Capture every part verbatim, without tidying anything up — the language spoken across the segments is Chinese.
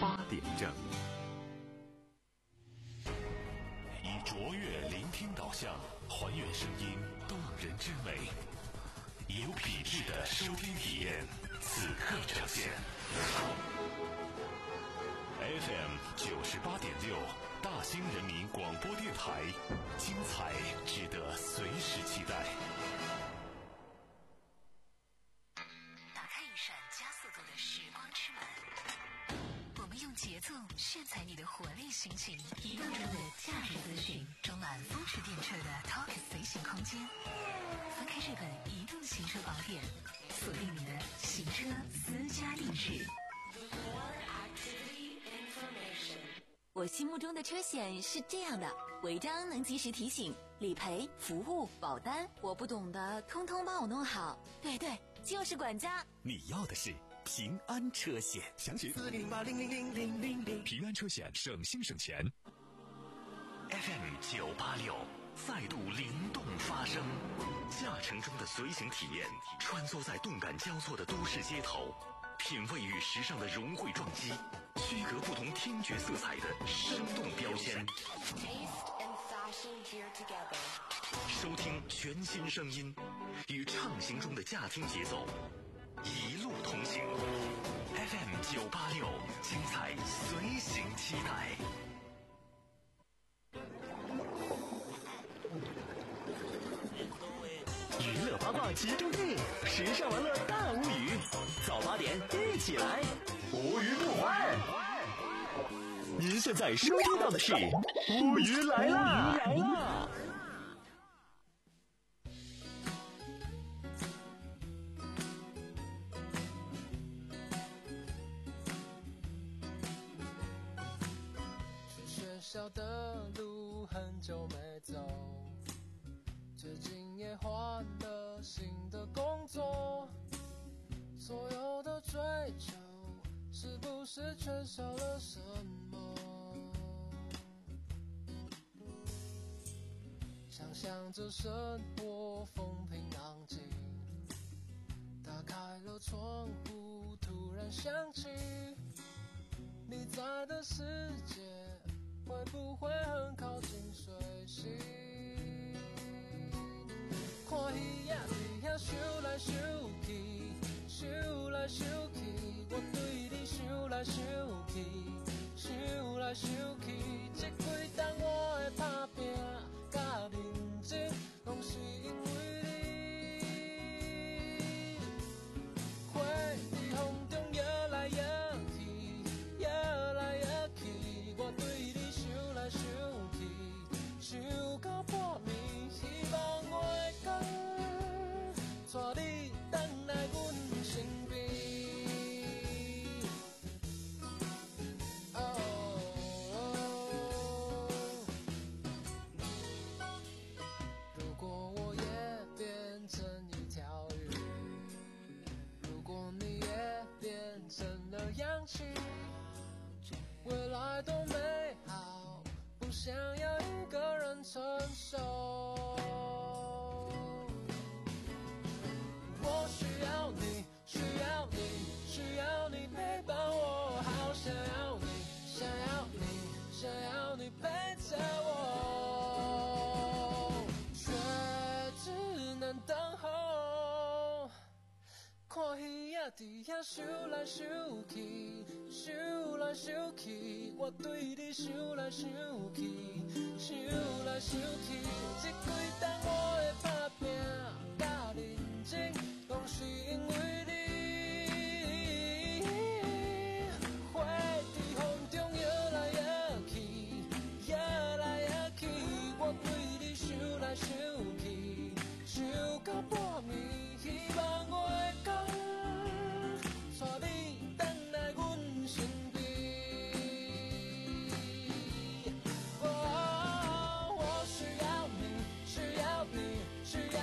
八点正。 以卓越聆听导向，还原声音动人之美，有品质的收听体验，此刻呈现。F M 九十八点六，大兴人民广播电台，精彩值得随时期待。 打开一扇加速度的时光之门，我们用节奏炫彩你的活力心情，移动中的价值资讯，装满风驰电掣的 Talk 随行空间。翻开这本移动行车宝典，锁定你的行车私家定制。 我心目中的车险是这样的：违章能及时提醒，理赔、服务、保单，我不懂的通通帮我弄好。对对，就是管家。 你要的是平安车险，详询四零八零零零零零零。 平安车险，省心省钱。 F M 九八六，再度灵动发声，驾乘中的随行体验，穿梭在动感交错的都市街头，品味与时尚的融汇撞击，区隔不同听觉色彩的生动标签，收听全新声音，与畅行中的驾听节奏一路同行。 F M 九八六，精彩随行期待。娱乐八卦集中地，时尚玩乐大无语，早八点一起来，无语不欢。您现在收听到的是无语来啦！来啦！ 去学校的路很久没走，最近也换了新的工作，所有的追求是不是缺少了什么？想象着生活风平浪静，打开了窗户，突然想起你在的世界会不会很靠近水星？看鱼仔伫遐游来游去，游来游去，我对你想来想去，想来想去，这几冬我的打拼甲认真，拢是因为你。花在风中摇来摇去，摇来摇去，我对你想来想去，想到半暝，希望我会讲，带你回来阮身边。如果我也变成一条鱼，如果你也变成了氧气，未来多美好，不想要一个人承受。我需要你，需要你，需要你陪伴我，好想要你，想要你，想要你陪着我，却只能等候。看鱼仔伫遐游来游去，游来游去，我对你想来想去，想来想去，这几冬我的打拼甲认真，拢是因为你。花在风中摇来摇去，摇来摇去，我对你想来想去，想到半暝，希望我会讲，带你回来阮身边。哦，我需要你，需要你，需要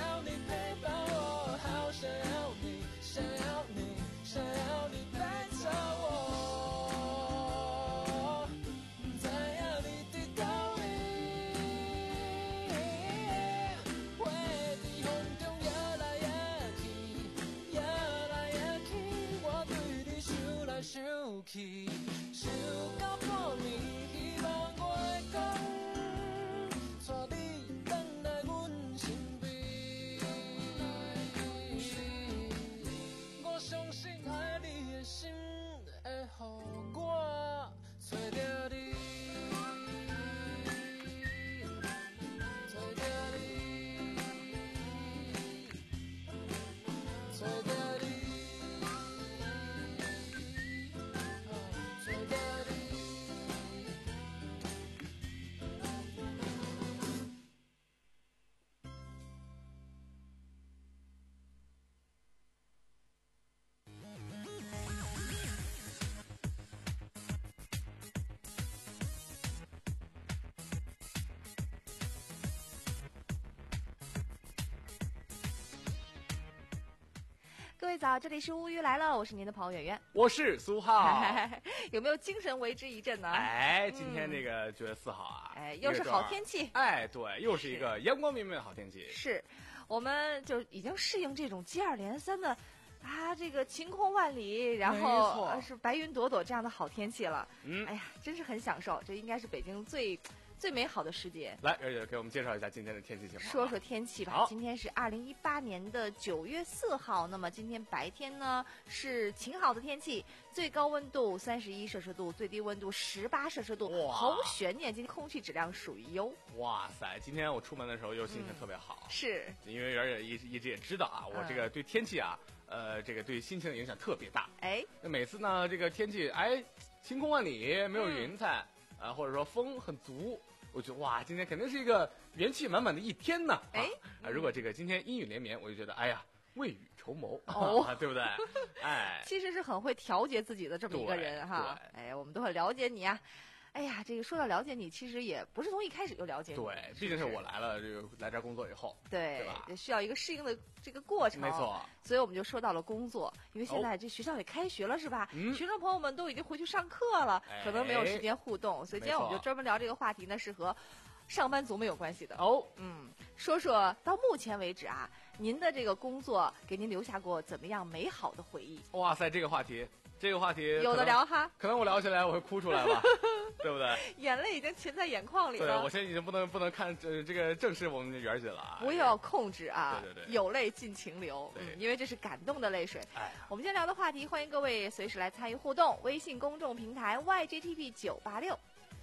各位早，这里是乌鱼来了，我是您的朋友圆圆， 我是苏浩。 有没有精神为之一振呢？ 哎，今天这个九月四号啊， 哎，又是好天气。 哎，对，又是一个阳光明媚的好天气。 是，我们就已经适应这种接二连三的啊，这个晴空万里，然后、呃、是白云朵朵这样的好天气了。嗯，哎呀，真是很享受，这应该是北京最。最美好的时节， 来，月月给我们介绍一下今天的天气情况。 说说天气吧。今天是二零一八年的九月四号，那么今天白天呢是晴好的天气，最高温度三十一摄氏度，最低温度十八摄氏度，毫无悬念，今天空气质量属于优。 哇塞，今天我出门的时候又心情特别好， 嗯、是因为圆圆一一直也知道啊，我这个对天气啊，呃，这个对心情的影响特别大。 哎， 那每次呢，这个天气哎晴空万里，没有云彩。嗯啊，或者说风很足，我觉得哇，今天肯定是一个元气满满的一天呢。哎，啊，如果这个今天阴雨连绵，我就觉得哎呀，未雨绸缪，哦，啊、对不对？哎， 其实是很会调节自己的这么一个人哈。哎，我们都很了解你啊。哎呀，这个说到了解你，其实也不是从一开始就了解你。 对，毕竟是我来了，这个来这儿工作以后， 对， 对吧？ 需要一个适应的这个过程。 没错。 所以我们就说到了工作，因为现在这学校也开学了，是吧？嗯。学生朋友们都已经回去上课了，哎、可能没有时间互动，所以今天我们就专门聊这个话题呢，是和上班族没有关系的。 哦， 嗯，说说到目前为止啊，您的这个工作给您留下过怎么样美好的回忆？ 哇塞，这个话题。这个话题有的聊哈， 可能我聊起来我会哭出来吧，对不对？ 眼泪已经噙在眼眶里了。 对，我现在已经不能不能看这这个正视我们的圆姐了。 不要控制啊， 对对对， 有泪尽情流， 对、 嗯，因为这是感动的泪水。 哎， 我们今天聊的话题，欢迎各位随时来参与互动，微信公众平台 Y J T P 九八六。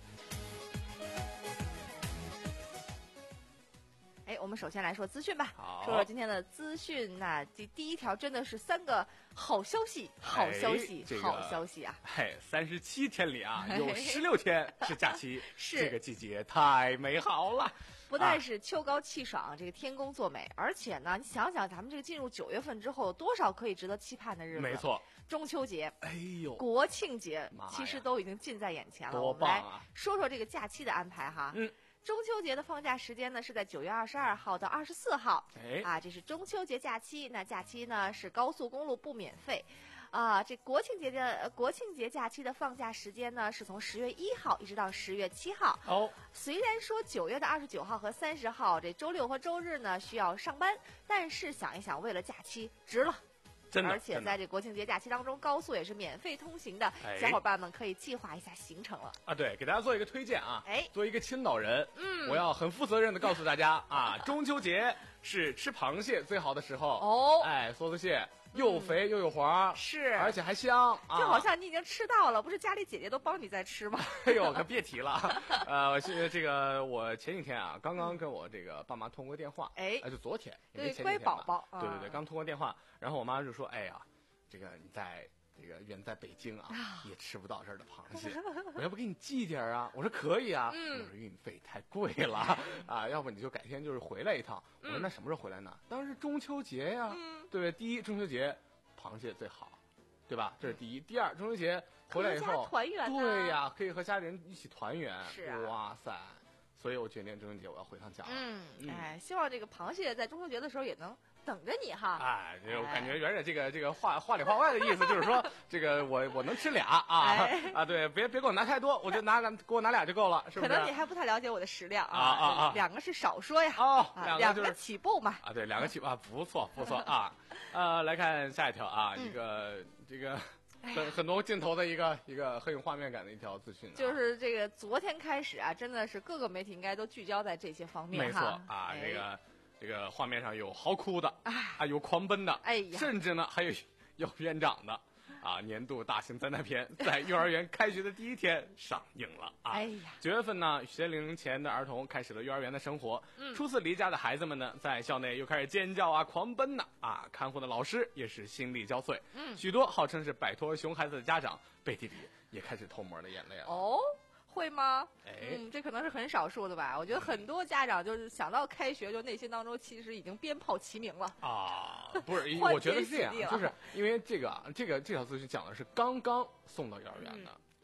哎，我们首先来说资讯吧。说说今天的资讯，那第第一条真的是三个好消息，好消息， 哎这个、 好消息啊！ 哎，三十七天里啊，有十六天是假期， 是这个季节太美好了。 不但是秋高气爽，啊、这个天公作美，而且呢，你想想咱们这个进入九月份之后，有多少可以值得期盼的日子？ 没错， 中秋节， 哎呦， 国庆节，其实都已经近在眼前了。 多棒啊！ 我们来说说这个假期的安排哈。 嗯。 中秋节的放假时间呢是在九月二十二号到二十四号， 哎， 啊，这是中秋节假期。那假期呢是高速公路不免费，啊，这国庆节的国庆节假期的放假时间呢是从十月一号一直到十月七号。 哦， 虽然说九月的二十九号和三十号这周六和周日呢需要上班，但是想一想，为了假期值了。而且在这国庆节假期当中，高速也是免费通行的， 哎、 小伙伴们可以计划一下行程了啊！对，给大家做一个推荐啊！ 哎， 作为一个青岛人， 嗯， 我要很负责任的告诉大家啊，中秋节是吃螃蟹最好的时候哦！ 哎，梭子蟹又肥又有黄， 是， 而且还香，啊、 就好像你已经吃到了，不是家里姐姐都帮你在吃吗？ 哎呦，可别提了！呃，这个我前几天啊，刚刚跟我这个爸妈通过电话， 哎， 就昨天， 对，乖宝宝， 对对对，刚通过电话，然后我妈就说：“哎呀。”这个你在这个远在北京啊，也吃不到这儿的螃蟹，我要不给你寄点啊？我说可以啊， 嗯、 我说运费太贵了啊，要不你就改天就是回来一趟。我说那什么时候回来呢？当然是中秋节呀， 嗯、 对不对？第一，中秋节螃蟹最好，对吧？这是第一。第二，中秋节回来以后， 团圆、啊， 对呀，可以和家里人一起团圆。 是啊， 哇塞！所以我决定中秋节我要回趟家了。 嗯，嗯哎，希望这个螃蟹在中秋节的时候也能等着你哈。 哎，我感觉圆圆这个这个话话里话外的意思就是说，这个我我能吃俩啊、 哎、 啊，对，别别给我拿太多，我就拿两给我拿俩就够了，是不是？ 可能你还不太了解我的食量啊啊啊！ 两个是少说呀， 哦， 啊、 两个、就是、 两个起步嘛。 啊，对，两个起步啊，不错不错啊。呃，来看下一条啊，一个、嗯、这个。很很多镜头的一个一个很有画面感的一条资讯、啊， 就是这个昨天开始啊，真的是各个媒体应该都聚焦在这些方面没错啊， 哎、 这个这个画面上有嚎哭的啊，有狂奔的， 哎呀， 甚至呢还有有园长的。啊，年度大型灾难片在幼儿园开学的第一天上映了啊！ 哎呀， 九月份呢，学龄前的儿童开始了幼儿园的生活。嗯，初次离家的孩子们呢，在校内又开始尖叫啊、狂奔呢啊！看护的老师也是心力交瘁。嗯，许多号称是摆脱熊孩子的家长，背地里也开始偷摸的眼泪了。 哦。会吗？ 哎， 嗯，这可能是很少数的吧。我觉得很多家长就是想到开学，就内心当中其实已经鞭炮齐鸣了啊！不是，我觉得是这样，就是因为这个这个这条资讯讲的是刚刚送到幼儿园的，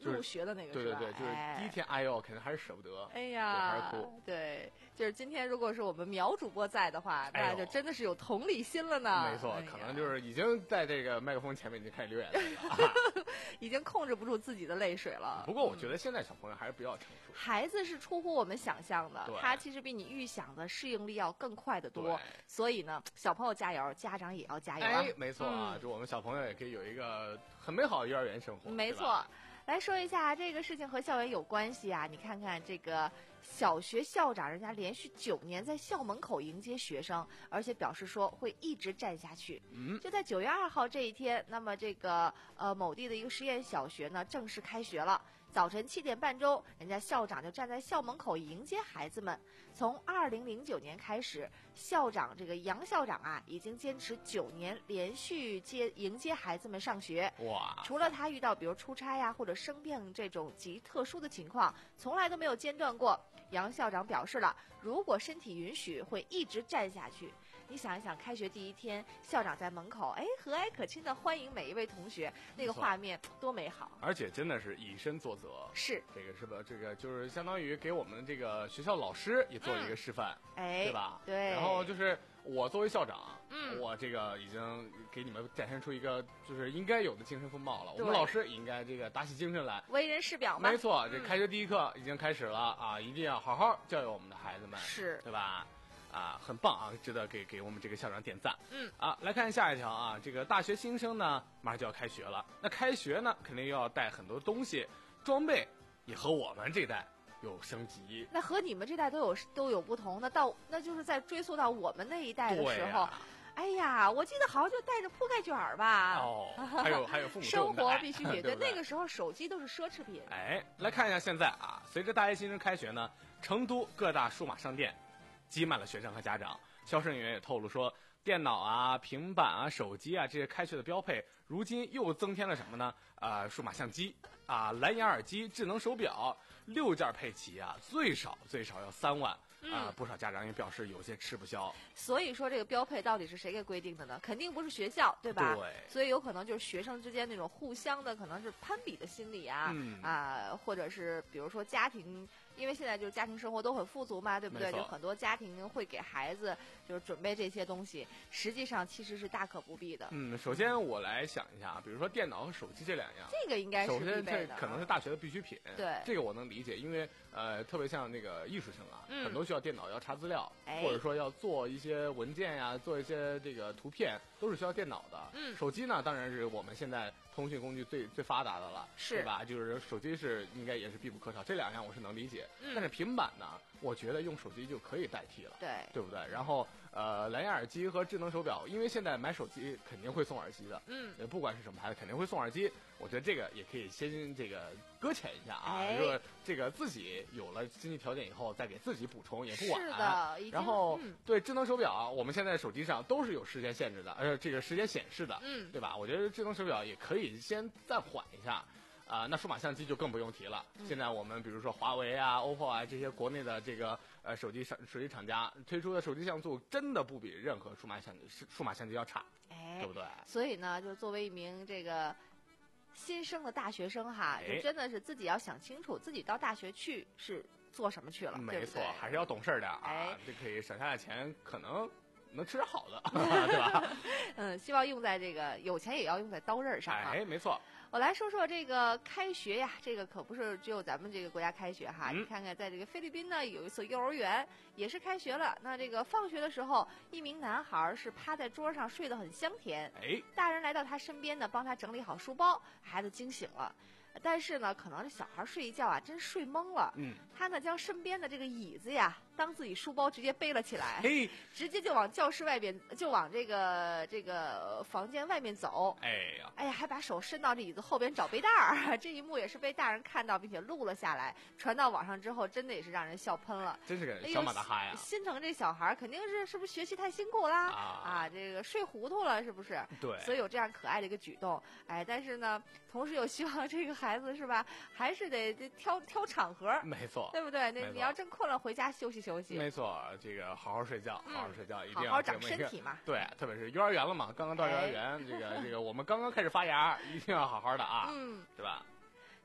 就是入学的那个是吧？ 对对对，就是第一天，哎呦，肯定还是舍不得， 哎呀， 还是哭。 对，就是今天如果是我们苗主播在的话， 哎那就真的是有同理心了呢。 没错， 哎、 可能就是已经在这个麦克风前面已经开始流眼泪了， 已经控制不住自己的泪水了。 不过我觉得现在小朋友还是比较成熟， 孩子是出乎我们想象的， 对他其实比你预想的适应力要更快得多。所以呢，小朋友加油，家长也要加油啊！ 哎，没错啊，祝、嗯、我们小朋友也可以有一个很美好的幼儿园生活。 没错。来说一下这个事情和校园有关系啊！你看看这个小学校长，人家连续九年在校门口迎接学生，而且表示说会一直站下去。 嗯， 就在九月二号这一天，那么这个呃某地的一个实验小学呢正式开学了。早晨七点半钟，人家校长就站在校门口迎接孩子们。从二零零九年开始，校长这个杨校长啊，已经坚持九年连续接迎接孩子们上学。 哇！ 除了他遇到比如出差呀、啊、或者生病这种极特殊的情况，从来都没有间断过。杨校长表示了，如果身体允许，会一直站下去。你想一想，开学第一天，校长在门口，哎，和蔼可亲的欢迎每一位同学，那个画面多美好！ 而且真的是以身作则， 是这个是吧？这个就是相当于给我们这个学校老师也做了一个示范， 嗯、哎， 对吧？ 对。 然后就是我作为校长， 嗯， 我这个已经给你们展现出一个就是应该有的精神风貌了。我们老师也应该这个打起精神来， 为人师表嘛。 没错，这开学第一课已经开始了、嗯、啊，一定要好好教育我们的孩子们， 是， 对吧？啊，很棒啊，值得给给我们这个校长点赞。 嗯， 啊，来看下一条啊，这个大学新生呢，马上就要开学了。那开学呢，肯定又要带很多东西，装备也和我们这代有升级。 那和你们这代都有都有不同，那到那就是在追溯到我们那一代的时候。哎呀，我记得好像就带着铺盖卷儿吧。 哦，还有还有父母生活必需品， 对， 那个时候手机都是奢侈品。 哎，来看一下现在啊，随着大学新生开学呢，成都各大数码商店挤满了学生和家长。销售人员也透露说，电脑啊、平板啊、手机啊这些开学的标配，如今又增添了什么呢？啊、呃，数码相机啊、蓝牙耳机、智能手表，六件配齐啊，最少最少要三万。啊、呃，不少家长也表示有些吃不消。 所以说，这个标配到底是谁给规定的呢？肯定不是学校，对吧？ 对。 所以有可能就是学生之间那种互相的，可能是攀比的心理啊， 嗯、 啊，或者是比如说家庭，因为现在就是家庭生活都很富足嘛，对不对？就很多家庭会给孩子就是准备这些东西，实际上其实是大可不必的。 嗯，首先我来想一下，比如说电脑和手机这两样， 这个应该是首先这可能是大学的必需品。 对， 这个我能理解，因为呃，特别像那个艺术生啊， 嗯、 很多需要电脑要查资料。 哎、 或者说要做一些文件呀，做一些这个图片，都是需要电脑的。 嗯， 手机呢，当然是我们现在通讯工具最最发达的了， 是对吧？就是手机是应该也是必不可少，这两样我是能理解。 嗯， 但是平板呢，我觉得用手机就可以代替了， 对， 对不对？然后呃，蓝牙耳机和智能手表，因为现在买手机肯定会送耳机的， 嗯， 不管是什么牌子，肯定会送耳机。我觉得这个也可以先这个搁浅一下啊， 哎、 如果这个自己有了经济条件以后，再给自己补充也不晚。 是的， 然后、 嗯、 对智能手表，我们现在手机上都是有时间限制的，呃，这个时间显示的， 嗯， 对吧？我觉得智能手表也可以先暂缓一下。啊、呃，那数码相机就更不用提了。 嗯、 现在我们比如说华为啊、O P P O 啊这些国内的这个呃手机厂手机厂家推出的手机像素，真的不比任何数码相数码相机要差， 哎， 对不对？ 所以呢，就作为一名这个新生的大学生哈， 哎、 就真的是自己要想清楚，自己到大学去是做什么去了。 没错， 对对还是要懂事儿点啊， 哎、 这可以省下来钱，可能能吃点好的，对吧？ 嗯，希望用在这个有钱也要用在刀刃上啊。 哎，没错。 我来说说这个开学呀，这个可不是只有咱们这个国家开学哈。 嗯、 你看看，在这个菲律宾呢，有一所幼儿园也是开学了。那这个放学的时候，一名男孩是趴在桌上睡得很香甜。 哎， 大人来到他身边呢，帮他整理好书包，孩子惊醒了。但是呢，可能这小孩睡一觉啊，真睡懵了。 嗯， 他呢将身边的这个椅子呀，当自己书包直接背了起来， 嘿， 直接就往教室外边，就往这个这个房间外面走。 哎呀， 哎呀，还把手伸到这椅子后边找背带儿。这一幕也是被大人看到，并且录了下来，传到网上之后，真的也是让人笑喷了。 真是个小马大哈呀！ 哎、心疼这小孩，肯定是是不是学习太辛苦啦？ 啊, 啊，这个睡糊涂了，是不是？ 对， 所以有这样可爱的一个举动。哎，但是呢，同时又希望这个孩子是吧，还是得得挑挑场合， 没错， 对不对？那你要真困了，回家休息休息。 没错，这个好好睡觉，好好睡觉， 嗯、 一定要好好长身体嘛。 对，特别是幼儿园了嘛，刚刚到幼儿园，哎、这个这个我们刚刚开始发芽，一定要好好的啊， 嗯， 对吧？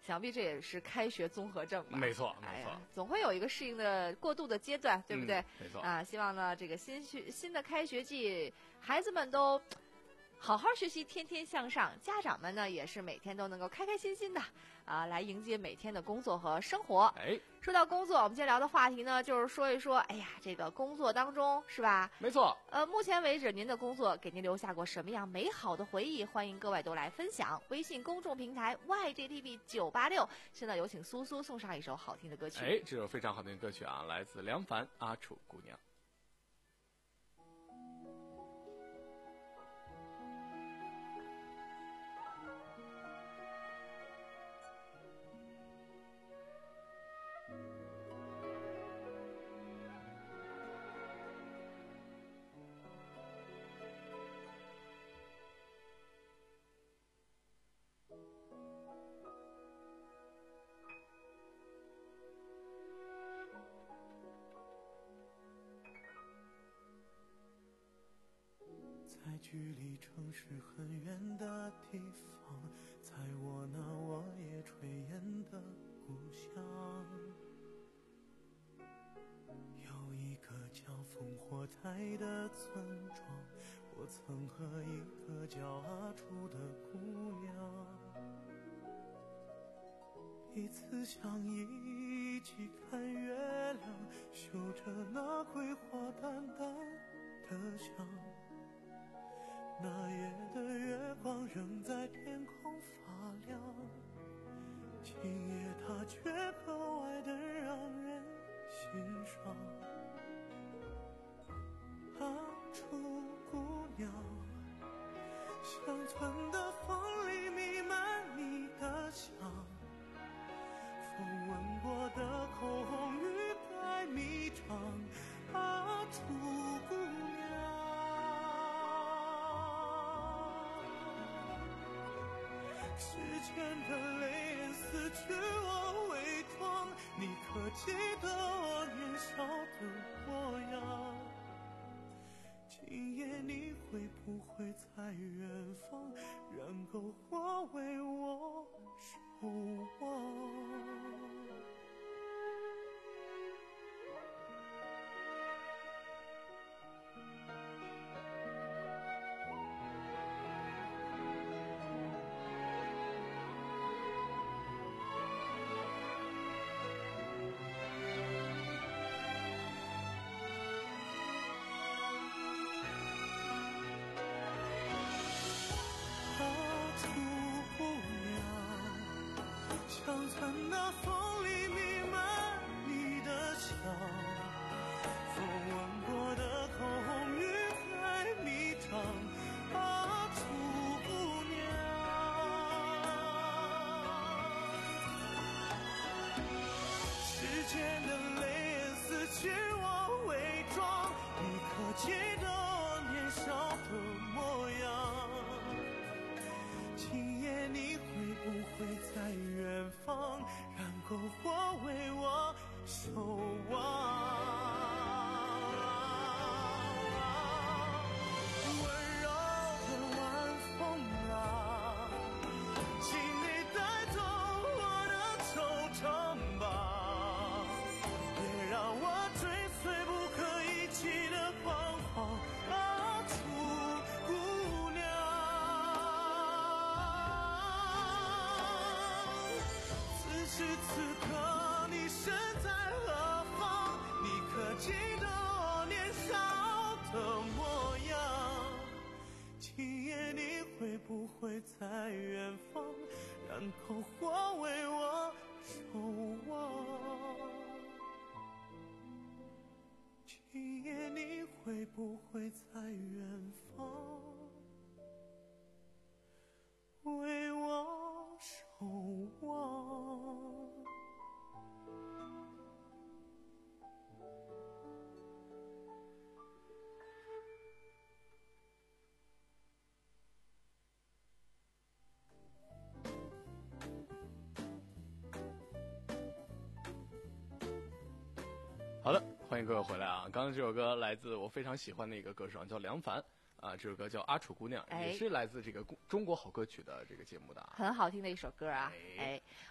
想必这也是开学综合症吧？ 没错，没错， 哎呀，总会有一个适应的过渡的阶段，对不对？ 嗯、没错啊，希望呢这个新学新的开学季，孩子们都好好学习，天天向上。家长们呢也是每天都能够开开心心的啊，来迎接每天的工作和生活。 哎， 说到工作，我们今天聊的话题呢，就是说一说，哎呀，这个工作当中是吧？ 没错。 呃，目前为止，您的工作给您留下过什么样美好的回忆？欢迎各位都来分享。微信公众平台 Y G T V 九八六，现在有请苏苏送上一首好听的歌曲。 哎，这首非常好听的歌曲啊，来自梁凡《阿楚姑娘》。 在距离城市很远的地方，在我那我也炊烟的故乡，有一个叫烽火台的村庄，我曾和一个叫阿楚的姑娘彼此相依，一起看月亮，嗅着那桂花淡淡的香。那夜的月光仍在天空发亮，今夜它却格外的让人欣赏。阿楚姑娘，乡村的风里弥漫你的香，风吻过的口红欲盖弥彰。阿楚姑娘，时间的泪眼撕去我伪装，你可记得我年少的模样？今夜你会不会在远方，燃篝火为我守望？乡村的风里弥漫你的香，风吻过的口红欲盖弥彰。阿楚姑娘，时间的泪眼撕去我伪装，你可记得我年少的模样？今夜你会不会在远方，燃篝火为我守望？温柔的晚风啊，请你带走我的惆怅吧，别让我追随不可一起的狂慌。阿楚姑娘，此时此刻你身在何方？你可记得我年少的模样？今夜你会不会在远方，燃篝火为我守望？今夜你会不会在远方，为我守望？ 好的，欢迎各位回来啊！刚刚这首歌来自我非常喜欢的一个歌手，叫梁凡啊。这首歌叫《阿楚姑娘》， 哎也是来自这个中国好歌曲的这个节目的啊。 很好听的一首歌啊！ 哎哎，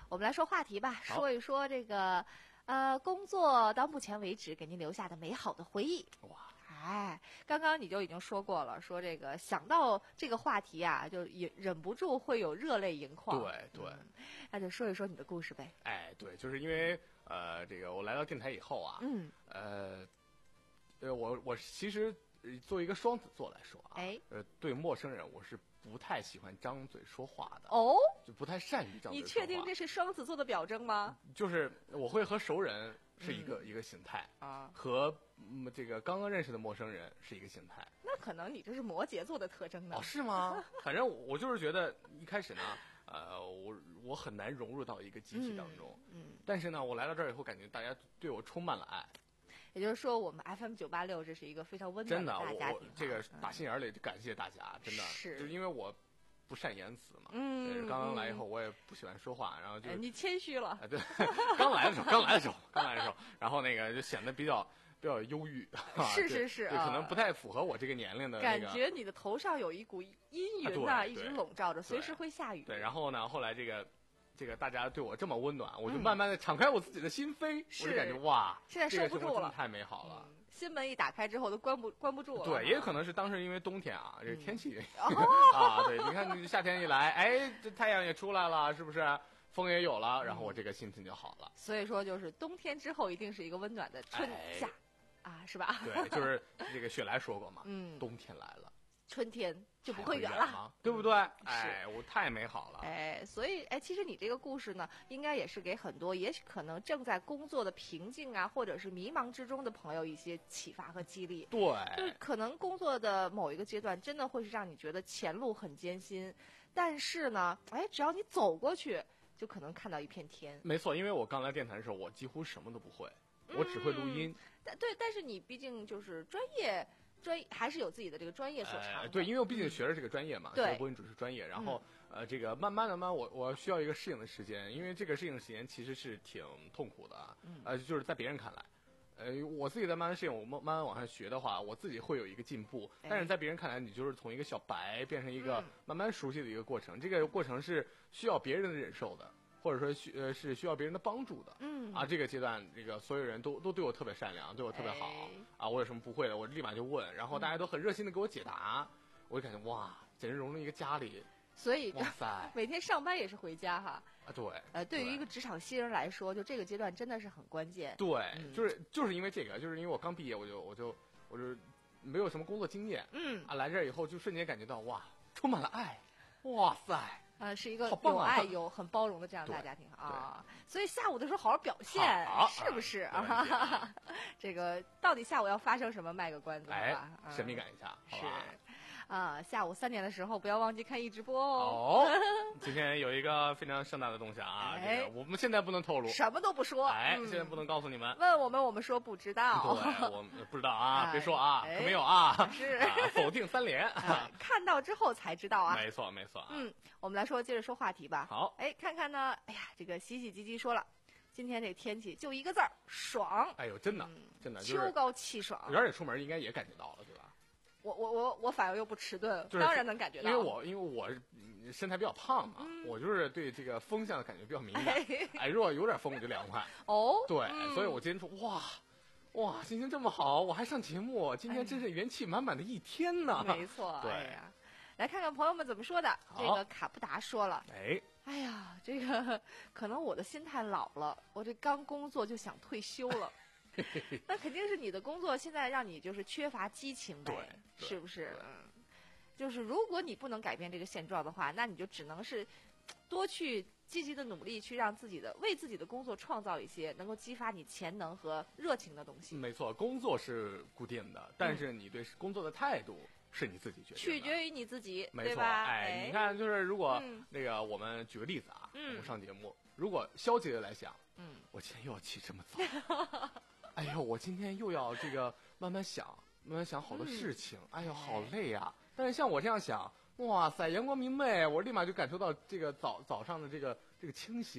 我们来说话题吧，说一说这个，呃，工作到目前为止给您留下的美好的回忆。 哇， 哎，刚刚你就已经说过了，说这个想到这个话题啊，就也忍不住会有热泪盈眶。 对对、 嗯，那就说一说你的故事呗。 哎，对，就是因为呃，这个我来到电台以后啊， 嗯， 呃，呃，我我其实作为一个双子座来说啊， 哎， 呃，对陌生人我是不太喜欢张嘴说话的。 哦， 就不太善于张嘴说话。 你确定这是双子座的表征吗？ 就是我会和熟人是一个、 嗯、 一个形态啊， 和、嗯、这个刚刚认识的陌生人是一个形态。 那可能你这是摩羯座的特征呢？ 哦，是吗？反正我就是觉得一开始呢，呃，我我很难融入到一个集体当中。 嗯。嗯但是呢，我来到这儿以后，感觉大家对我充满了爱。 也就是说，我们 F M 九八六这是一个非常温暖的大家庭。 真的，我这个打心眼里感谢大家，真的是， 就是因为我不善言辞嘛。 嗯。 刚刚来以后，我也不喜欢说话，然后就、 哎、你谦虚了。 啊，对，刚来的时候，刚来的时候，刚来的时候，然后那个就显得比较比较忧郁。 是是是， 对，可能不太符合我这个年龄的、 那个。感觉你的头上有一股阴云呐、啊，一直笼罩着，随时会下雨。 对，然后呢，后来这个。这个大家对我这么温暖，我就慢慢的敞开我自己的心扉， 嗯、 我就感觉哇， 现在受不住了， 太美好了、 嗯。心门一打开之后都关不关不住了。 对，也有可能是当时因为冬天啊，这个天气原因、 嗯、 啊，对，你看夏天一来，哎，这太阳也出来了，是不是？风也有了，然后我这个心情就好了。 所以说，就是冬天之后一定是一个温暖的春夏， 哎、 啊，是吧？ 对，就是这个雪莱说过嘛， 嗯， 冬天来了。 春天就不会远了， 对不对？哎，我太美好了。 哎，所以哎，其实你这个故事呢，应该也是给很多也许可能正在工作的瓶颈啊，或者是迷茫之中的朋友一些启发和激励。 对， 就是可能工作的某一个阶段，真的会是让你觉得前路很艰辛，但是呢，哎，只要你走过去，就可能看到一片天。 没错，因为我刚来电台的时候，我几乎什么都不会，我只会录音。 嗯、但对，但是你毕竟就是专业。专还是有自己的这个专业所长、 呃。对，因为我毕竟学的这个专业嘛， 对， 播音主持专业。然后、嗯、呃，这个慢慢的慢，我我需要一个适应的时间，因为这个适应时间其实是挺痛苦的。 嗯、 呃，就是在别人看来，呃，我自己在慢慢适应，我慢慢往上学的话，我自己会有一个进步。 哎、 但是在别人看来，你就是从一个小白变成一个嗯、 慢慢熟悉的一个过程。这个过程是需要别人的忍受的。或者说需呃是需要别人的帮助的， 嗯啊，这个阶段这个所有人都都对我特别善良，对我特别好、 哎、 啊，我有什么不会的，我立马就问，然后大家都很热心的给我解答，嗯、我就感觉哇，简直融入一个家里。 所以哇塞， 每天上班也是回家哈。 啊，对， 呃，对于一个职场新人来说，就这个阶段真的是很关键。 对， 嗯、 就是就是因为这个，就是因为我刚毕业，我就我就我就没有什么工作经验， 嗯， 啊，来这儿以后就瞬间感觉到哇，充满了爱，哇塞。 呃，是一个有爱有很包容的这样大家庭啊，所以下午的时候好好表现，是不是啊？这个到底下午要发生什么，卖个关子吧， 哎，神秘感一下， 是啊，下午三点的时候不要忘记看一直播哦。哦，今天有一个非常盛大的动向啊， 哎、 这个我们现在不能透露， 什么都不说， 哎， 嗯、 现在不能告诉你们。 问我们，我们说不知道。 对，我们不知道啊， 哎、 别说啊， 哎、 可没有啊， 是、 啊、否定三连、 哎，看到之后才知道啊。 没错，没错、啊。 嗯，我们来说，接着说话题吧。 好， 哎，看看呢，哎呀，这个喜喜唧唧说了。今天这天气就一个字儿，爽！ 哎呦，真的， 嗯、 真的，就是秋高气爽。 而且出门应该也感觉到了，对吧？ 我我我我反应又不迟钝， 就是、 当然能感觉到。 因为我因为我身材比较胖嘛， 嗯、 我就是对这个风向的感觉比较敏感。哎, 哎，如果有点风我就凉快。 哦， 对， 嗯、 所以我今天说哇哇，心情这么好，我还上节目，今天真是元气满满的一天呢。 没错， 对哎呀，来看看朋友们怎么说的。这个卡布达说了， 哎。 哎呀，这个可能我的心态老了，我这刚工作就想退休了。那肯定是你的工作现在让你就是缺乏激情呗， 对， 是不是？嗯，就是如果你不能改变这个现状的话，那你就只能是多去积极的努力，去让自己的为自己的工作创造一些能够激发你潜能和热情的东西。 没错，工作是固定的，但是你对工作的态度。嗯是你自己决定的， 取决于你自己， 没错。 哎， 你看，就是如果、 嗯、 那个我们举个例子啊， 嗯、 我们上节目，如果消极的来想， 嗯， 我今天又要起这么早，哎呦，我今天又要这个慢慢想，慢慢想好多事情，嗯、哎呦，好累呀、啊。但是像我这样想，哇塞，阳光明媚，我立马就感受到这个早早上的这个这个清新。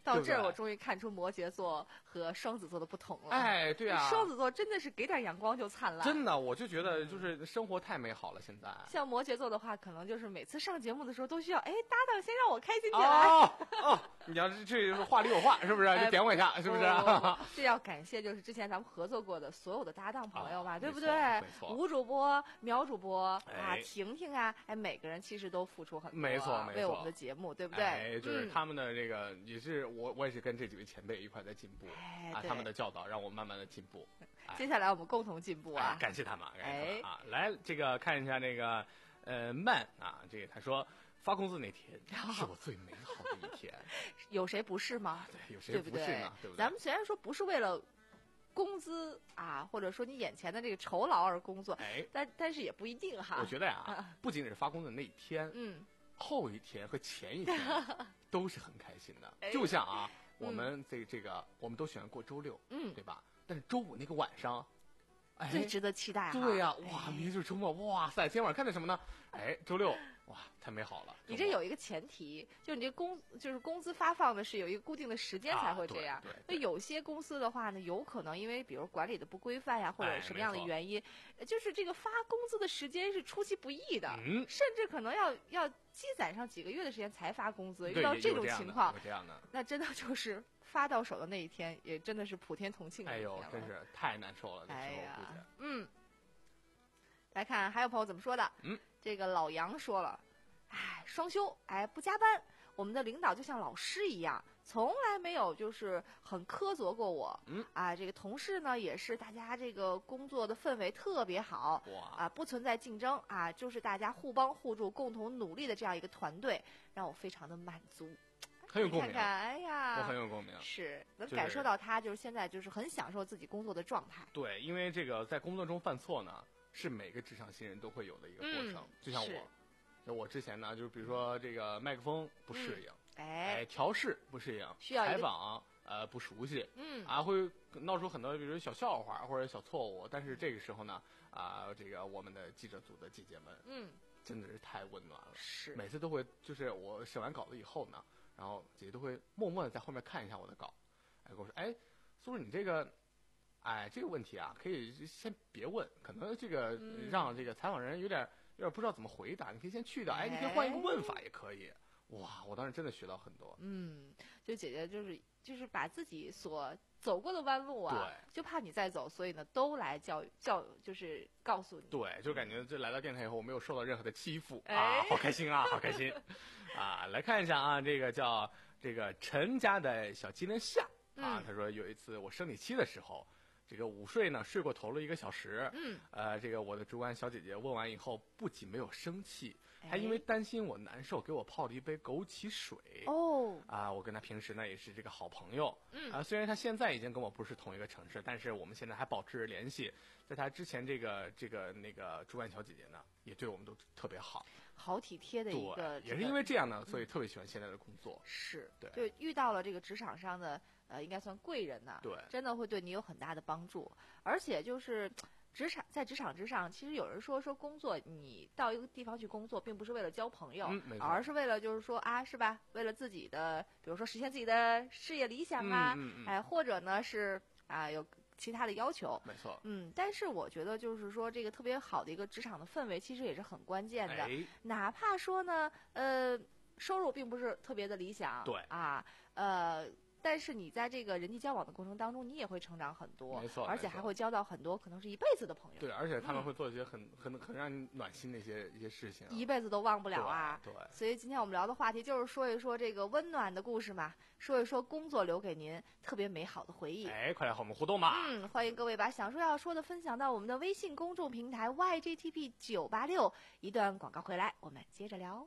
到这儿我终于看出摩羯座和双子座的不同了。 哎，对啊， 双子座真的是给点阳光就灿烂。 真的，我就觉得就是生活太美好了。现在像摩羯座的话，可能就是每次上节目的时候都需要，哎，搭档先让我开心起来。 哦哦，你要是这话里有话，是不是？就点我一下，是不是？ 这要感谢就是之前咱们合作过的所有的搭档朋友嘛，对不对？ 没错。 吴主播、苗主播啊，婷婷啊，哎，每个人其实都付出很多， 没错，没错， 为我们的节目，对不对？ 哎，就是他们的这个也是我，我也是跟这几位前辈一块在进步啊，他们的教导让我慢慢的进步。 接下来我们共同进步啊！ 感谢他们，感谢他们啊！来，这个看一下那个呃曼啊，这个他说发工资那天是我最美好的一天， 有谁不是吗？ 对，有谁不是呢？对不对？ 咱们虽然说不是为了工资啊，或者说你眼前的这个酬劳而工作， 哎， 但但是也不一定哈。 我觉得呀，不仅仅是发工资那一天， 嗯， 后一天和前一天都是很开心的。就像啊，我们这这个我们都喜欢过周六，嗯，对吧？但是周五那个晚上，哎， 最值得期待。 对呀，哇，明天就是周末，哇塞，今天晚上看的什么呢？哎，周六。哇，太美好了！ 你这有一个前提，就是你这工就是工资发放的是有一个固定的时间才会这样。那、啊、有些公司的话呢，有可能因为比如管理的不规范呀，或者什么样的原因， 哎、 就是这个发工资的时间是出其不意的， 嗯、 甚至可能要要积攒上几个月的时间才发工资。遇到这种情况， 这样的， 那真的就是发到手的那一天，也真的是普天同庆的一天了。 哎呦，真是太难受了！ 哎呀， 嗯。 来看还有朋友怎么说的？ 嗯， 这个老杨说了。哎，双休，哎，不加班。我们的领导就像老师一样，从来没有就是很苛责过我。 嗯， 啊，这个同事呢也是，大家这个工作的氛围特别好。 哇， 啊，不存在竞争啊，就是大家互帮互助、共同努力的这样一个团队，让我非常的满足。 很有共鸣。 看看，哎呀， 我很有共鸣。 是能感受到他就是现在就是很享受自己工作的状态。 对，因为这个在工作中犯错呢，是每个职场新人都会有的一个过程， 嗯、 就像我。就我之前呢，就是比如说这个麦克风不适应， 嗯、哎， 调试不适应， 需要采访呃不熟悉， 嗯啊会闹出很多比如小笑话或者小错误，但是这个时候呢，啊这个我们的记者组的姐姐们， 嗯， 真的是太温暖了， 是每次都会就是我写完稿子以后呢，然后姐姐都会默默的在后面看一下我的稿，哎跟我说，哎苏轼你这个。哎，这个问题啊，可以先别问，可能这个让这个采访人有点有点不知道怎么回答，你可以先去掉。哎，你可以换一个问法也可以。哇，我当时真的学到很多。 嗯，就姐姐就是就是把自己所走过的弯路啊， 对， 就怕你再走，所以呢，都来教教，就是告诉你。 对，就感觉这来到电台以后，我没有受到任何的欺负、 哎、 啊，好开心啊，好开心啊！来看一下啊，这个叫这个陈家的小鸡呢夏啊， 嗯、 他说有一次我生理期的时候。这个午睡呢，睡过头了一个小时。 嗯， 呃，这个我的主管小姐姐问完以后，不仅没有生气，还因为担心我难受，给我泡了一杯枸杞水。 哦， 啊，我跟她平时呢也是这个好朋友。 嗯， 啊，虽然她现在已经跟我不是同一个城市，但是我们现在还保持着联系。在她之前，这个这个那个主管小姐姐呢，也对我们都特别好， 好体贴的一个。 也是因为这样呢，所以特别喜欢现在的工作。 是， 对， 就遇到了这个职场上的。呃，应该算贵人呐， 对， 真的会对你有很大的帮助。而且就是职场在职场之上，其实有人说说工作，你到一个地方去工作，并不是为了交朋友， 嗯、 而是为了就是说啊，是吧？为了自己的，比如说实现自己的事业理想啊， 嗯嗯嗯、 哎，或者呢是啊有其他的要求， 没错。 嗯，但是我觉得就是说这个特别好的一个职场的氛围，其实也是很关键的。 哎、 哪怕说呢，呃，收入并不是特别的理想， 对啊，呃。但是你在这个人际交往的过程当中，你也会成长很多， 没错， 而且还会交到很多可能是一辈子的朋友。 对，而且他们会做一些很、嗯、很很让你暖心的一些一些事情、啊， 一辈子都忘不了啊。 对。对所以今天我们聊的话题就是说一说这个温暖的故事嘛，说一说工作留给您特别美好的回忆。 哎，快来和我们互动吧！ 嗯，欢迎各位把想说要说的分享到我们的微信公众平台 Y G T P 九八六。一段广告回来，我们接着聊。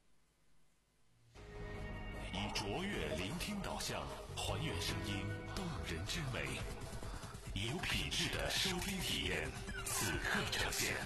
以卓越聆听导向，还原声音动人之美，有品质的收听体验，此刻呈现。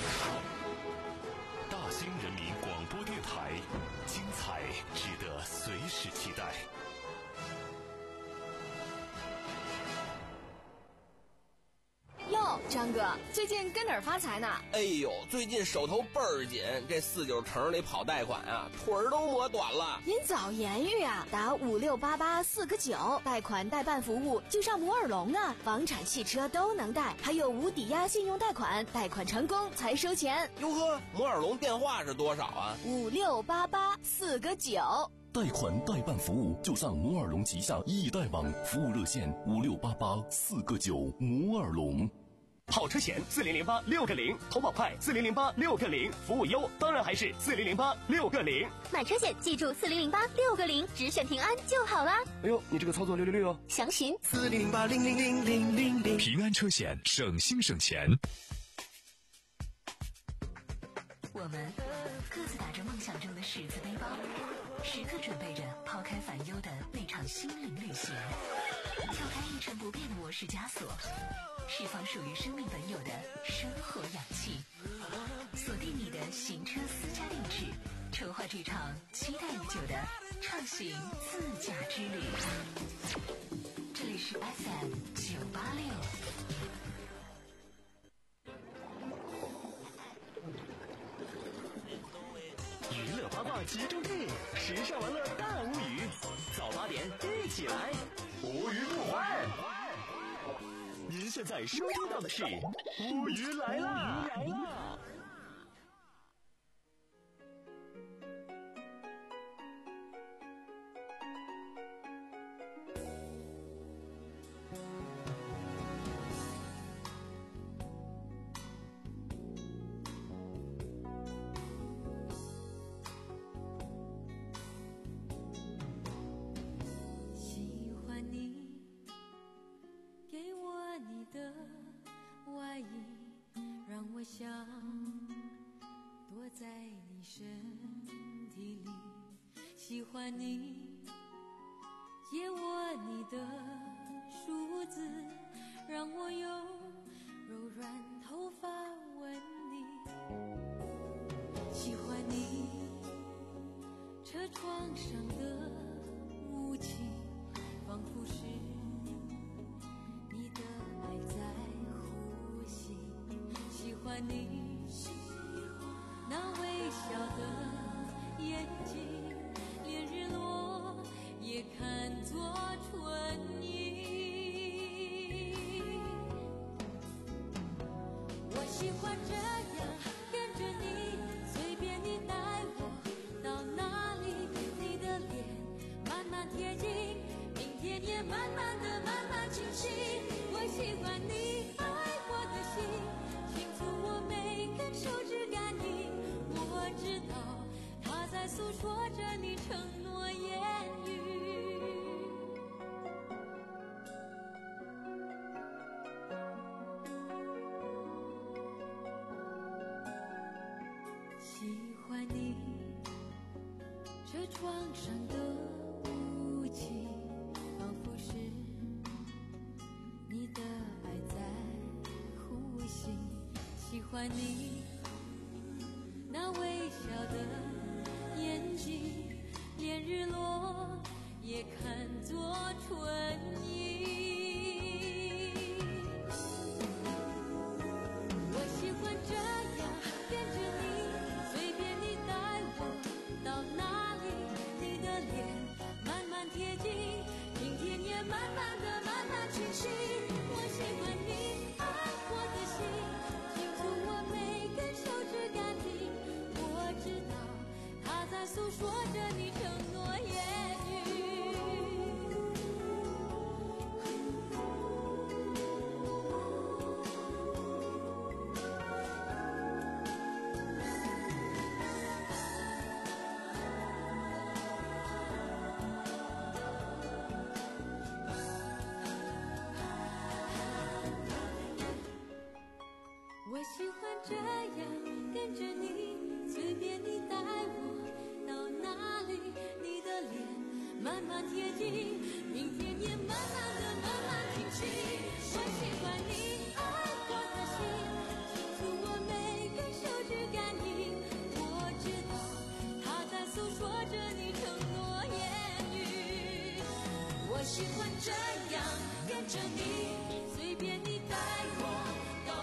大兴人民广播电台，精彩值得随时期待。 哟， 哟，张哥，最近跟哪儿发财呢？ 哎呦，最近手头倍儿紧，这四九城里跑贷款啊，腿儿都磨短了。 您早言语啊，打五六八八四个九，贷款代办服务就上摩尔龙啊，房产、汽车都能贷，还有无抵押信用贷款，贷款成功才收钱。 哟呵，摩尔龙电话是多少啊？ 五六八八四个九。 贷款代办服务就上摩尔龙旗下易贷网，服务热线五六八八四个九。摩尔龙。 好车险四零零八六个零，投保快四零零八六个零，服务优当然还是四零零八六个零。 买车险记住四零零八六个零，只选平安就好啦。 哎呦，你这个操作六六六哦！ 详询四零零八零零零零零零。 平安车险，省心省钱。 我们各自打着梦想中的十字背包，时刻准备着抛开烦忧的那场心灵旅行，跳开一成不变的模式枷锁，释放属于生命本有的生活氧气，锁定你的行车私家定制，筹划这场期待已久的畅行自驾之旅。这里是 F M 九八六。 娱乐八卦集中地，时尚玩乐大无语，早八点一起来，无语不欢。您现在收听到的是无语来啦！ 想躲在你身体里，喜欢你借我你的梳子，让我用柔软头发吻你，喜欢你车窗上的雾气，仿佛是你的爱在呼吸，喜欢你那微笑的眼睛，连日落也看作春意。我喜欢这样跟着你，随便你带我到哪里，你的脸慢慢贴近，明天也慢慢的慢慢清晰。我喜欢你爱我的心，倾诉我每根手指感应，我知道它在诉说着你承诺言语。喜欢你车窗上的雾气，仿佛是你的爱在呼吸，喜欢你那微笑的眼睛，连日落也看作春意。我喜欢这样跟着你，随便你带我到哪里，你的脸慢慢贴近，明天也慢慢的慢慢清晰。我喜欢你爱我的心，倾诉我每根手指感应，我知道它在诉说着你承诺言语。我喜欢这样跟着你，随便你带我到哪里，你的脸慢慢贴近，明天也慢慢的慢慢清晰。我喜欢你爱我的心，倾诉我每根手指感应，我知道它在诉说着你承诺言语。我喜欢这样跟着你，随便你带我到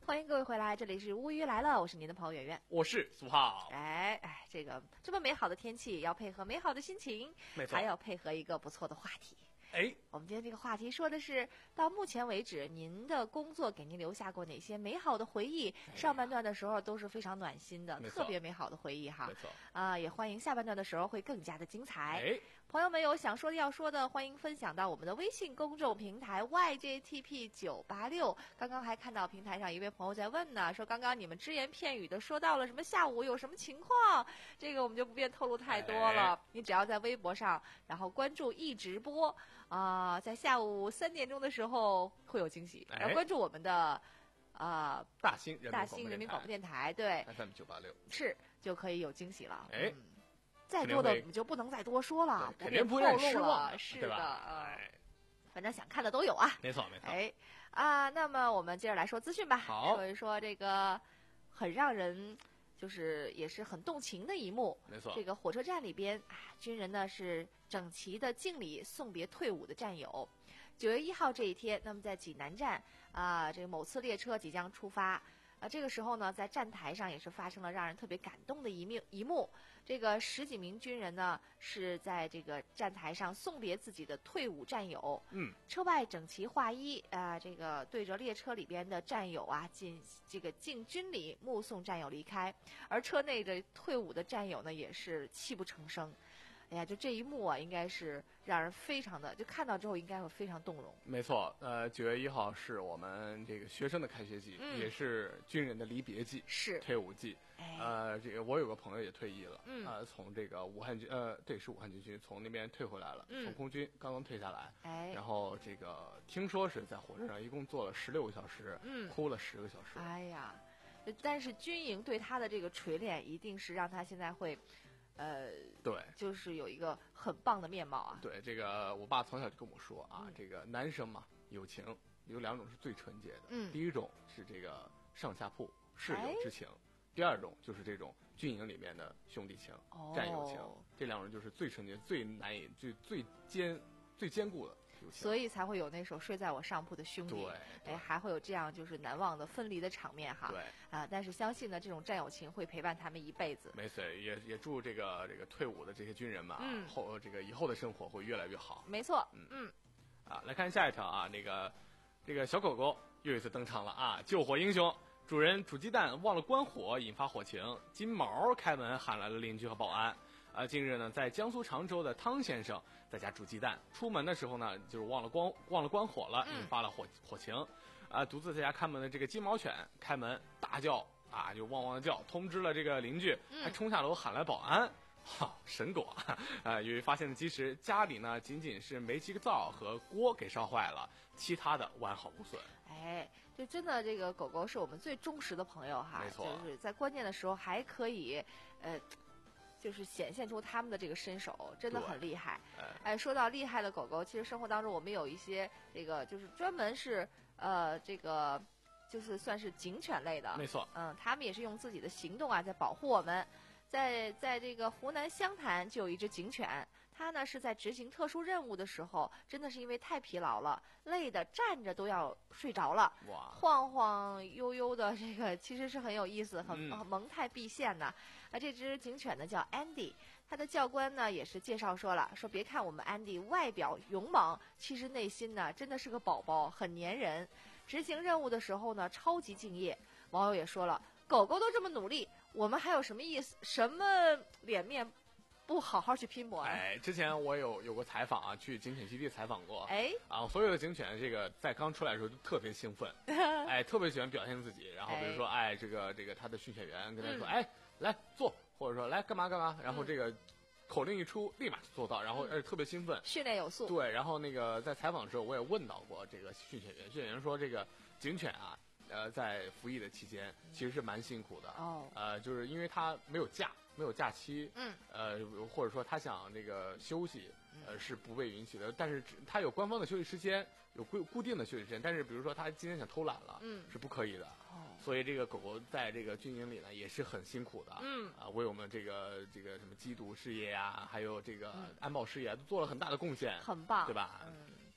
欢迎各位回来，这里是乌鱼来了，我是您的朋友圆圆， 我是苏浩。 哎哎，这个这么美好的天气，要配合美好的心情， 没错， 还要配合一个不错的话题。 哎， 我们今天这个话题说的是，到目前为止，您的工作给您留下过哪些美好的回忆？哎、上半段的时候都是非常暖心的，特别美好的回忆哈。 没错啊，也欢迎下半段的时候会更加的精彩。 哎， 朋友们有想说的要说的，欢迎分享到我们的微信公众平台 Y J T P 九八六。刚刚还看到平台上一位朋友在问呢，说刚刚你们只言片语的说到了什么下午有什么情况，这个我们就不便透露太多了。哎、你只要在微博上，然后关注易直播啊、呃，在下午三点钟的时候会有惊喜。然后关注我们的啊、呃、 大兴大兴人民广播电台，对 F M 九八六是就可以有惊喜了。 哎。 嗯，再多的我们就不能再多说了， 肯定不会让失望， 是的， 哎， 反正想看的都有啊， 没错没错。 哎啊，那么我们接着来说资讯吧， 好， 说一说这个很让人就是也是很动情的一幕， 没错。 这个火车站里边啊，军人呢是整齐的敬礼送别退伍的战友。九月一号这一天，那么在济南站啊，这个某次列车即将出发。啊，这个时候呢，在站台上也是发生了让人特别感动的一幕一幕。这个十几名军人呢，是在这个站台上送别自己的退伍战友。 嗯， 车外整齐划一啊、呃，这个对着列车里边的战友啊，进这个敬军礼，目送战友离开。而车内的退伍的战友呢，也是泣不成声。哎呀，就这一幕啊，应该是让人非常的，就看到之后应该会非常动容。 没错，呃，九月一号是我们这个学生的开学季， 嗯、 也是军人的离别季， 是退伍季。 哎、 呃，这个我有个朋友也退役了， 嗯， 呃，从这个武汉军，呃，对，是武汉军区，从那边退回来了， 嗯， 从空军刚刚退下来， 哎， 然后这个听说是在火车上一共坐了十六个小时， 嗯， 哭了十个小时。 哎呀，但是军营对他的这个锤炼，一定是让他现在会。呃， 对， 就是有一个很棒的面貌啊。 对，这个我爸从小就跟我说啊， 嗯、 这个男生嘛，友情有两种是最纯洁的。 嗯， 第一种是这个上下铺室友之情，哎、第二种就是这种军营里面的兄弟情、 哦、 战友情，这两种就是最纯洁、最难以、最最坚、最坚固的。 所以才会有那首睡在我上铺的兄弟，哎，还会有这样就是难忘的分离的场面哈。 对啊，但是相信呢，这种战友情会陪伴他们一辈子。 没错，也也祝这个这个退伍的这些军人们啊， 嗯、 后这个以后的生活会越来越好。 没错， 嗯嗯。 啊，来看下一条啊，那个这个小狗狗又一次登场了啊，救火英雄，主人煮鸡蛋忘了关火，引发火情，金毛开门喊来了邻居和保安。啊，近日呢，在江苏常州的汤先生在家煮鸡蛋，出门的时候呢，就是忘了关忘了关火了，引发了火火情。啊，独自在家看门的这个金毛犬开门大叫啊，就汪汪的叫，通知了这个邻居，还冲下楼喊来保安。哈，神狗啊！啊，由于发现的及时，家里呢仅仅是煤气灶和锅给烧坏了，其他的完好无损。 哎，就真的这个狗狗是我们最忠实的朋友哈， 没错， 就是在关键的时候还可以，呃。就是显现出他们的这个身手，真的很厉害。哎，说到厉害的狗狗，其实生活当中我们有一些这个，就是专门是呃这个，就是算是警犬类的。 没错， 嗯，他们也是用自己的行动啊在保护我们。在在这个湖南湘潭就有一只警犬，它呢是在执行特殊任务的时候，真的是因为太疲劳了，累的站着都要睡着了， 哇， 晃晃悠悠的，这个其实是很有意思，很、 嗯、 蒙太毕现呐。啊，这只警犬呢叫 Andy， 它的教官呢也是介绍说了，说别看我们 Andy 外表勇猛，其实内心呢真的是个宝宝，很粘人。执行任务的时候呢超级敬业。网友也说了，狗狗都这么努力，我们还有什么意思？什么脸面不好好去拼搏啊？ 哎，之前我有有过采访啊，去警犬基地采访过。 哎， 啊，所有的警犬这个在刚出来的时候就特别兴奋，哎，特别喜欢表现自己。然后比如说，哎，这个这个他的训犬员跟他说， 嗯、 哎，来坐，或者说来干嘛干嘛，然后这个。嗯口令一出，立马做到，然后而且特别兴奋， 训练有素。 对，然后那个在采访的时候，我也问到过这个训犬员，训犬员说这个警犬啊，呃，在服役的期间其实是蛮辛苦的。 哦， 呃，就是因为他没有假，没有假期， 嗯， 呃，或者说他想那个休息，呃，是不被允许的。但是他有官方的休息时间，有固固定的休息时间，但是比如说他今天想偷懒了， 嗯， 是不可以的。所以这个狗狗在这个军营里呢也是很辛苦的， 嗯啊，为我们这个这个什么缉毒事业呀、啊，还有这个安保事业、啊、都做了很大的贡献， 很棒， 对吧？ 嗯，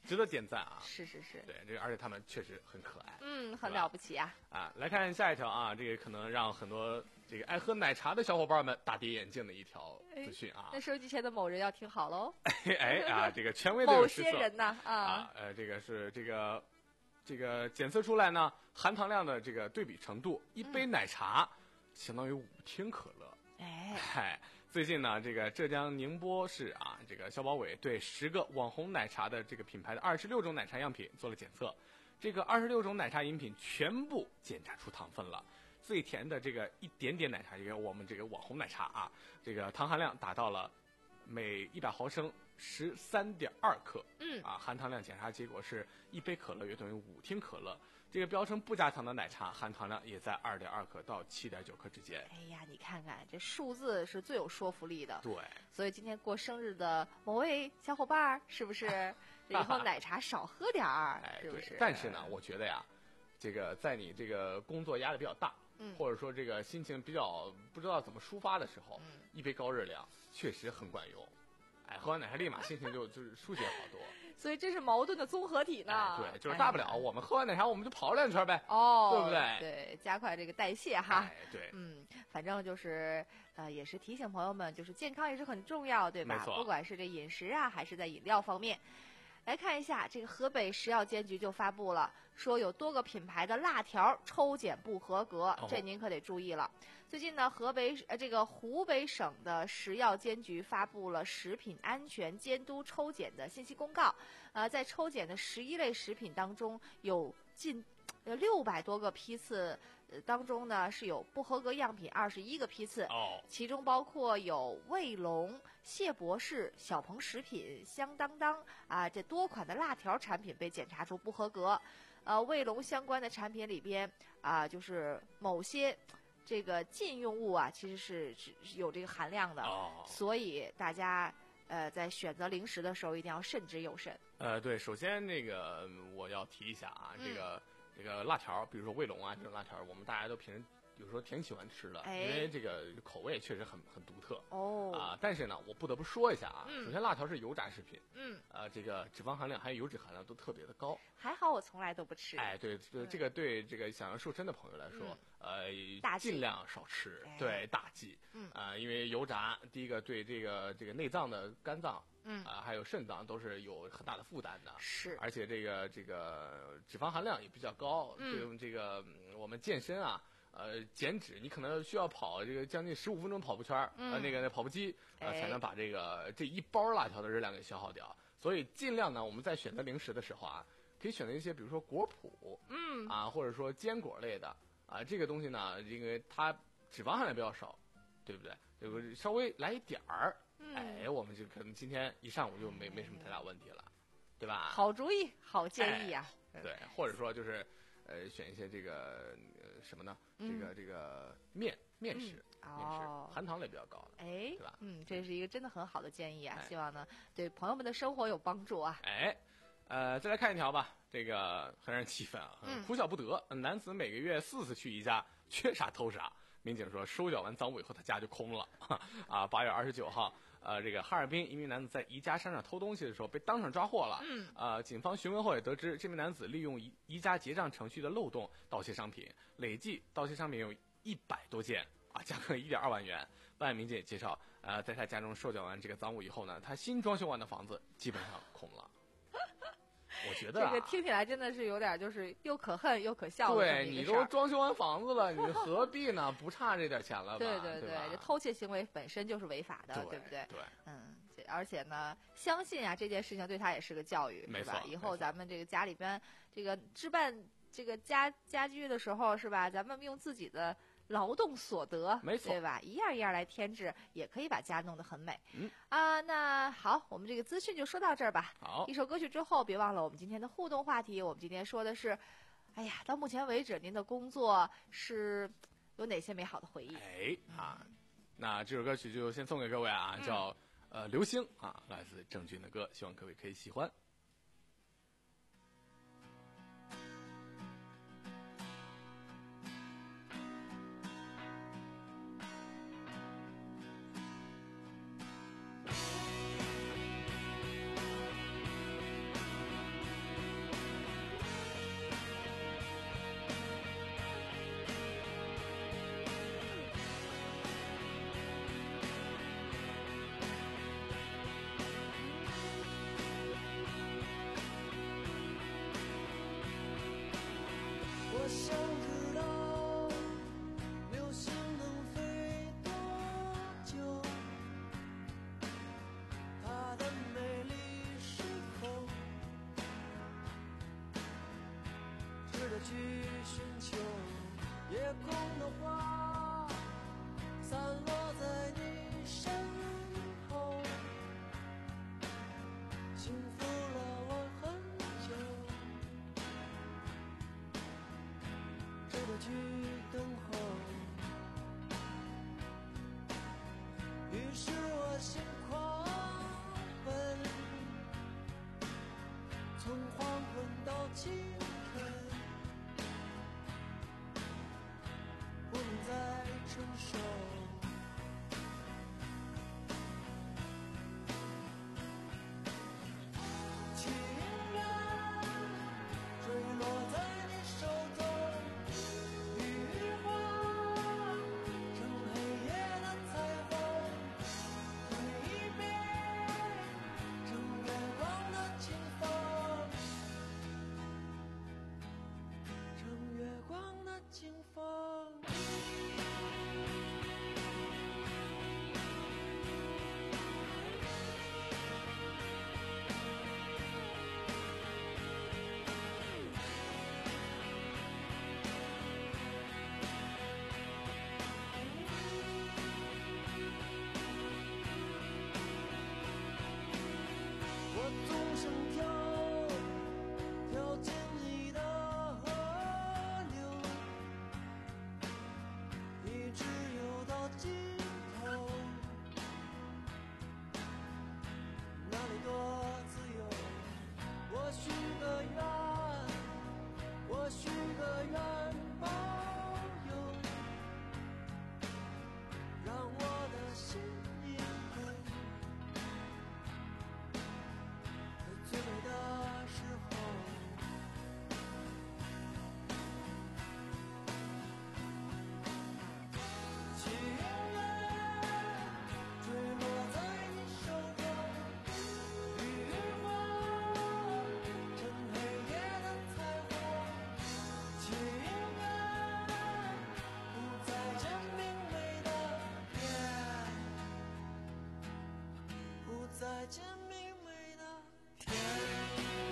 值得点赞啊！ 是是是， 对，这个而且他们确实很可爱， 嗯，很了不起啊！ 啊，来看下一条啊，这个可能让很多这个爱喝奶茶的小伙伴们大跌眼镜的一条资讯啊。 那收机前的某人要听好喽！ 哎啊，这个权威的某些人呐啊啊，呃，这个是这个这个检测出来呢，含糖量的这个对比程度，一杯奶茶、嗯、相当于五听可乐。 哎， 嗨。最近呢，这个浙江宁波市啊，这个消保委对十个网红奶茶的这个品牌的二十六种奶茶样品做了检测，这个二十六种奶茶饮品全部检查出糖分了。最甜的这个一点点奶茶，这个我们这个网红奶茶啊，这个糖含量达到了每一百毫升十三点二克。 嗯， 啊，含糖量检查结果是一杯可乐约等于五听可乐。这个标称不加糖的奶茶含糖量也在二点二克到七点九克之间。 哎呀，你看看这数字是最有说服力的。 对， 所以今天过生日的某位小伙伴，是不是以后奶茶少喝点儿？ 哎， 是不是？ 但是呢，我觉得呀，这个在你这个工作压力比较大， 嗯， 或者说这个心情比较不知道怎么抒发的时候， 嗯， 一杯高热量确实很管用。哎，喝完奶茶立马心情就就是疏解好多。 所以这是矛盾的综合体呢。 哎、对，就是大不了、哎、我们喝完奶茶我们就跑两圈呗， 哦， 对不对？ 对，加快这个代谢哈。 哎、对， 嗯，反正就是呃，也是提醒朋友们，就是健康也是很重要，对吧？ 没错， 不管是这饮食啊，还是在饮料方面。来看一下，这个河北食药监局就发布了，说有多个品牌的辣条抽检不合格， 哦、 这您可得注意了。最近呢，河北呃这个湖北省的食药监局发布了食品安全监督抽检的信息公告。呃，在抽检的十一类食品当中，有近呃六百多个批次。呃，当中呢是有不合格样品二十一个批次， 哦， 其中包括有卫龙、谢博士、小鹏食品、香当当啊这多款的辣条产品被检查出不合格。呃，卫龙相关的产品里边啊，就是某些这个禁用物啊，其实是是有这个含量的， 哦， 所以大家呃在选择零食的时候一定要慎之又慎。 呃，对，首先那个我要提一下啊， 嗯、 这个。这个辣条，比如说卫龙啊这种辣条，我们大家都平时有时候挺喜欢吃的， 哎、 因为这个口味确实很很独特哦啊。但是呢，我不得不说一下啊， 嗯、 首先辣条是油炸食品， 嗯， 呃，这个脂肪含量还有油脂含量都特别的高。 还好我从来都不吃。 哎，对，对，这个对这个想要瘦身的朋友来说， 嗯、 呃，尽量少吃， 哎、 对，大忌。 嗯啊、呃，因为油炸，第一个对这个这个内脏的肝脏。 嗯啊、呃，还有肾脏都是有很大的负担的， 是， 而且这个这个脂肪含量也比较高， 嗯， 对这个、嗯、我们健身啊，呃，减脂你可能需要跑这个将近十五分钟跑步圈， 嗯， 呃，那个那跑步机，呃， 哎、 才能把这个这一包辣条的热量给消耗掉。所以尽量呢，我们在选择零食的时候啊，可以选择一些比如说果脯， 嗯， 啊，或者说坚果类的，啊，这个东西呢，因为它脂肪含量比较少，对不对？这个稍微来一点儿。 嗯、 哎，我们就可能今天一上午就没没什么太大问题了，对吧？ 好主意，好建议啊！ 哎、对，或者说就是，呃，选一些这个呃什么呢？ 嗯、 这个这个面面食， 嗯、 面食、 哦、 含糖类比较高的， 哎， 对吧？ 嗯，这是一个真的很好的建议啊！ 哎、 希望呢对朋友们的生活有帮助啊！ 哎，呃，再来看一条吧，这个很让人气愤啊！ 嗯， 哭笑不得，男子每个月四次去宜家，缺啥偷啥。民警说，收缴完赃物以后，他家就空了。啊，八月二十九号。呃，这个哈尔滨一名男子在宜家商场偷东西的时候被当场抓获了。 嗯， 呃，警方询问后也得知，这名男子利用宜宜家结账程序的漏洞盗窃商品，累计盗窃商品有一百多件，啊，价格一点二万元。办案民警也介绍，呃，在他家中收缴完这个赃物以后呢，他新装修完的房子基本上空了。我觉得、啊、 这个听起来真的是有点就是又可恨又可笑的。 对，你都装修完房子了，你何必呢？不差这点钱了吧？ 对对对， 这偷窃行为本身就是违法的， 对, 对不对？ 对， 嗯，而且呢，相信啊这件事情对他也是个教育，是吧？以后咱们这个家里边这个置办这个家家居的时候，是吧？咱们用自己的劳动所得， 没错， 对吧？一样一样来添置，也可以把家弄得很美。 嗯啊，那好，我们这个资讯就说到这儿吧。 好， 一首歌曲之后，别忘了我们今天的互动话题。我们今天说的是，哎呀，到目前为止您的工作是有哪些美好的回忆？ 哎啊，那这首歌曲就先送给各位啊， 嗯、 叫呃《流星》啊，来自郑钧的歌，希望各位可以喜欢。 想知道流星能飞多久，它的美丽是否值得去寻求？夜空的花散落在你身后，幸福了我很久，值得去等候。于是我心狂奔，从黄昏到清晨，不能再承受。情人坠落在你手中，雨花成黑夜的彩虹，蜕变成月光的清风，成月光的清风。我纵身跳，跳进你的河流，一直游到尽头。那里多自由，我许个愿，我许个愿保佑，让我的心灵魂在最美的时候，情人坠落在你手中，雨花成黑夜的彩虹，情人不再见明媚的天，不再见明媚的天。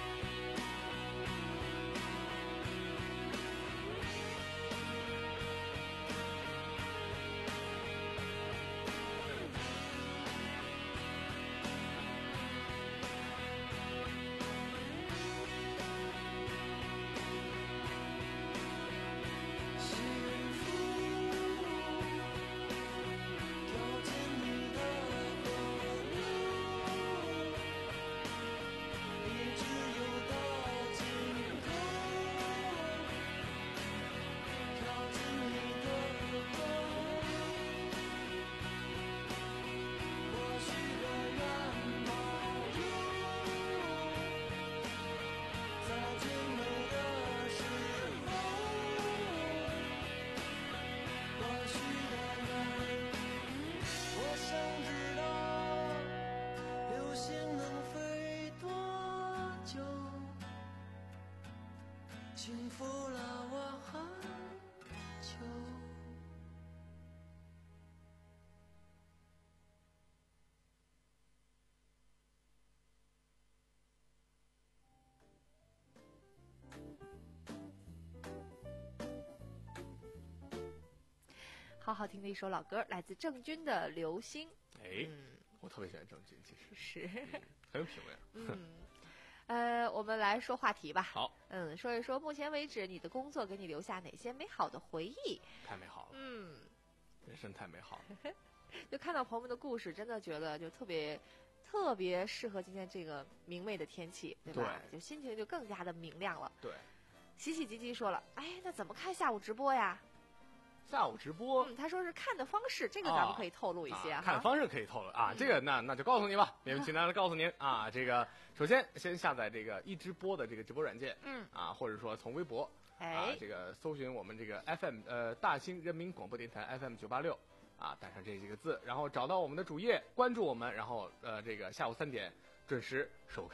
幸福跳进你的河流，一直游到尽头，跳进你的河，我许个愿保佑，在最美的时候，我许个愿，我想知道流星能飞多久，幸福了我很久。 好好听的一首老歌，来自郑钧的《流星》。 哎， 嗯， 我特别喜欢郑钧，其实是很有品味。 嗯，呃，我们来说话题吧。 好， 嗯，说一说目前为止你的工作给你留下哪些美好的回忆？ 太美好了， 嗯， 人生太美好了。 就看到朋友们的故事，真的觉得就特别特别适合今天这个明媚的天气，对吧？ 对就心情就更加的明亮了。 对， 喜喜吉吉说了，哎，那怎么看下午直播呀？ 下午直播， 嗯，他说是看的方式，这个咱们可以透露一些哈。 啊、看的方式可以透露啊，这个那那就告诉你吧，勉为其难的告诉您啊，这个首先先下载这个一直播的这个直播软件， 嗯啊，或者说从微博， 哎， 啊，这个搜寻我们这个 F M 呃大兴人民广播电台 F M 九八六。啊，打上这几个字，然后找到我们的主页，关注我们，然后呃，这个下午三点准时收看我们的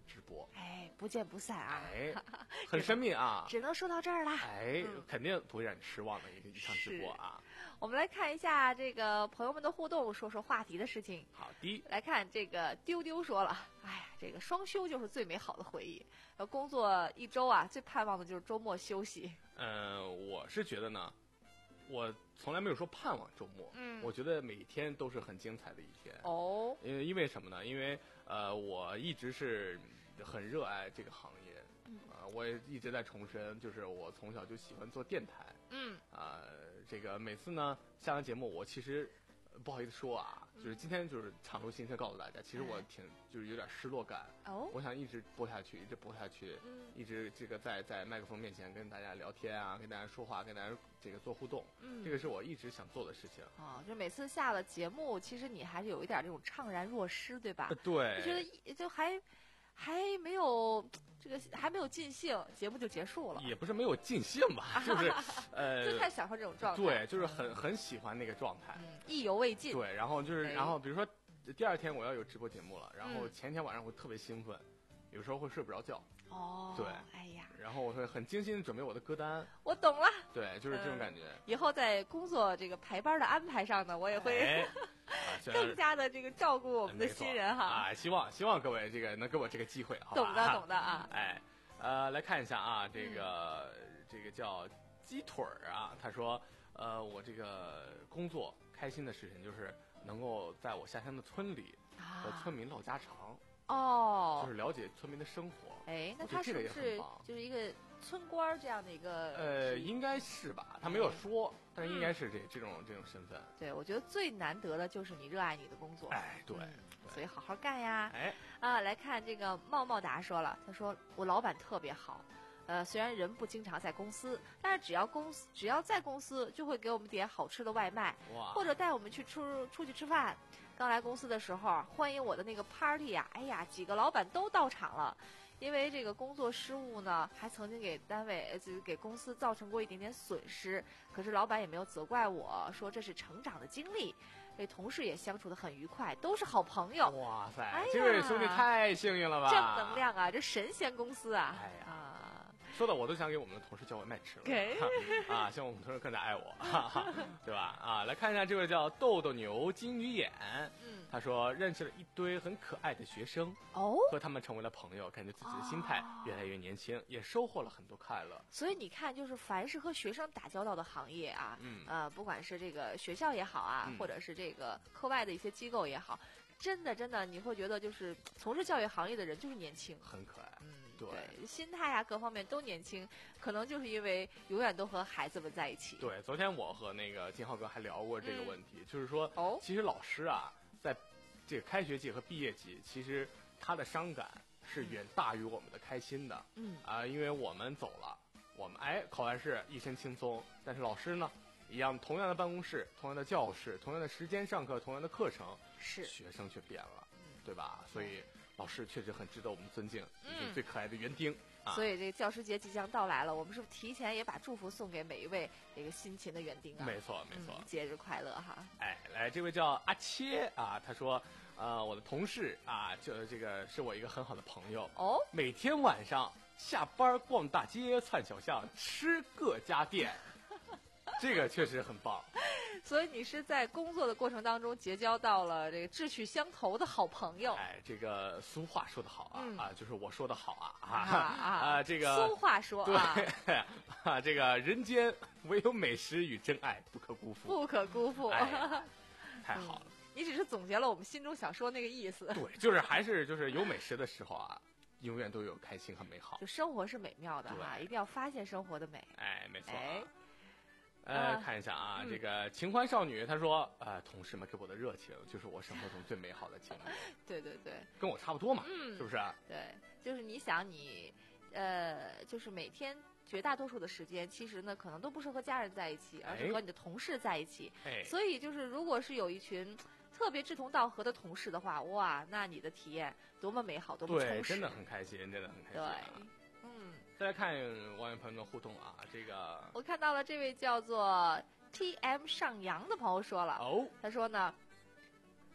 直播。 哎，不见不散啊！ 哎，很神秘啊， 只能说到这儿啦。 哎， 嗯、 肯定不会让你失望的一个一场直播啊。 我们来看一下这个朋友们的互动，说说话题的事情。 好的， 来看这个丢丢说了，哎呀，这个双休就是最美好的回忆。呃，工作一周啊，最盼望的就是周末休息。 嗯、呃，我是觉得呢，我从来没有说盼望周末， 嗯， 我觉得每天都是很精彩的一天。 哦， 因为因为什么呢？因为呃，我一直是很热爱这个行业。 嗯， 呃，我也一直在重申，就是我从小就喜欢做电台。 嗯， 啊、呃，这个每次呢下完节目，我其实、呃、不好意思说啊，就是今天就是敞露心声告诉大家，其实我挺就是有点失落感。 哦， 我想一直播下去，一直播下去， 嗯， 一直这个在在麦克风面前跟大家聊天啊，跟大家说话，跟大家这个做互动。 嗯， 这个是我一直想做的事情。 哦，就每次下了节目，其实你还是有一点这种怅然若失，对吧？ 呃、对， 就觉得就还。还没有这个还没有尽兴，节目就结束了。 也不是没有尽兴吧，就是呃， 就太享受这种状态。 对，就是很很喜欢那个状态， 嗯，意犹未尽。 对，然后就是， 哎、 然后比如说第二天我要有直播节目了，然后嗯、 前天晚上会特别兴奋，有时候会睡不着觉。 哦， 对， 哎呀， 然后我会很精心的准备我的歌单。 我懂了。 对，就是这种感觉。 嗯、以后在工作这个排班的安排上呢，我也会、 哎啊、 更加的这个照顾我们的新人哈。 啊，希望希望各位这个能给我这个机会，好吧？ 懂的懂的啊。 哎，呃，来看一下啊，这个、嗯、这个叫鸡腿儿啊，他说，呃，我这个工作开心的事情就是能够在我下乡的村里和村民唠家常。 哦， 就是了解村民的生活。 哎，那他是不是就是一个村官这样的一个？ 呃，应该是吧，他没有说，嗯、但是应该是这这种这种身份。 对，我觉得最难得的就是你热爱你的工作。 哎，对， 嗯、对所以好好干呀。 哎， 啊，来看这个茂茂达说了，他说我老板特别好，呃，虽然人不经常在公司，但是只要公司只要在公司，就会给我们点好吃的外卖，或者带我们去出出去吃饭。刚来公司的时候，欢迎我的那个 party 呀、啊，哎呀，几个老板都到场了。因为这个工作失误呢，还曾经给单位、就是给公司造成过一点点损失，可是老板也没有责怪我，说这是成长的经历。这同事也相处得很愉快，都是好朋友。 哇塞， 哎、 这位兄弟太幸运了吧！ 正能量啊，这神仙公司啊！ 哎呀。 啊说的我都想给我们的同事叫外卖吃了， okay. 啊，希望我们同事更加爱我，哈哈，对吧？啊，来看一下这位叫豆豆牛金鱼眼， 嗯， 他说认识了一堆很可爱的学生， 哦， 和他们成为了朋友，感觉自己的心态越来越年轻，哦、也收获了很多快乐。 所以你看，就是凡是和学生打交道的行业啊， 嗯， 呃，不管是这个学校也好啊， 嗯、 或者是这个课外的一些机构也好。真的，真的，你会觉得就是从事教育行业的人就是年轻， 很可爱， 嗯， 对， 对心态啊各方面都年轻，可能就是因为永远都和孩子们在一起。 对，昨天我和那个金浩哥还聊过这个问题，嗯、就是说， 哦， 其实老师啊，在这个开学季和毕业季，其实他的伤感是远大于我们的开心的， 嗯啊、呃，因为我们走了，我们哎考完试一身轻松，但是老师呢？一样，同样的办公室，同样的教室，同样的时间上课，同样的课程， 是学生却变了，嗯、对吧？所以老师确实很值得我们尊敬，也是最可爱的园丁。 嗯啊、所以这个教师节即将到来了，我们是不是提前也把祝福送给每一位这个辛勤的园丁啊？ 没错，没错、 嗯，节日快乐哈！ 哎，来，这位叫阿切啊，他说，呃，我的同事啊，就这个是我一个很好的朋友哦， 每天晚上下班逛大街、窜小巷、吃各家店。这个确实很棒， 所以你是在工作的过程当中结交到了这个志趣相投的好朋友。 哎，这个俗话说得好啊， 嗯、 啊，就是我说的好啊啊啊啊，这个俗话说啊，对啊，这个人间唯有美食与真爱不可辜负， 不可辜负， 哎、太好了、 嗯。你只是总结了我们心中想说那个意思。 对，就是还是就是有美食的时候啊。永远都有开心和美好， 就生活是美妙的哈，一定要发现生活的美。 哎，没错、啊。 哎呃，看一下啊， 嗯、 这个情欢少女她说，呃，同事们给我的热情就是我生活中最美好的经历。 对对对， 跟我差不多嘛， 嗯， 是不是？ 对，就是你想你，呃，就是每天绝大多数的时间，其实呢，可能都不是和家人在一起，而是和你的同事在一起。 哎， 所以就是如果是有一群特别志同道合的同事的话，哇，那你的体验多么美好，多么充实， 对，真的很开心，真的很开心、啊。 对，嗯。 再来看网友朋友们的互动啊，这个我看到了这位叫做 T M 上扬的朋友说了， 哦， 他说呢，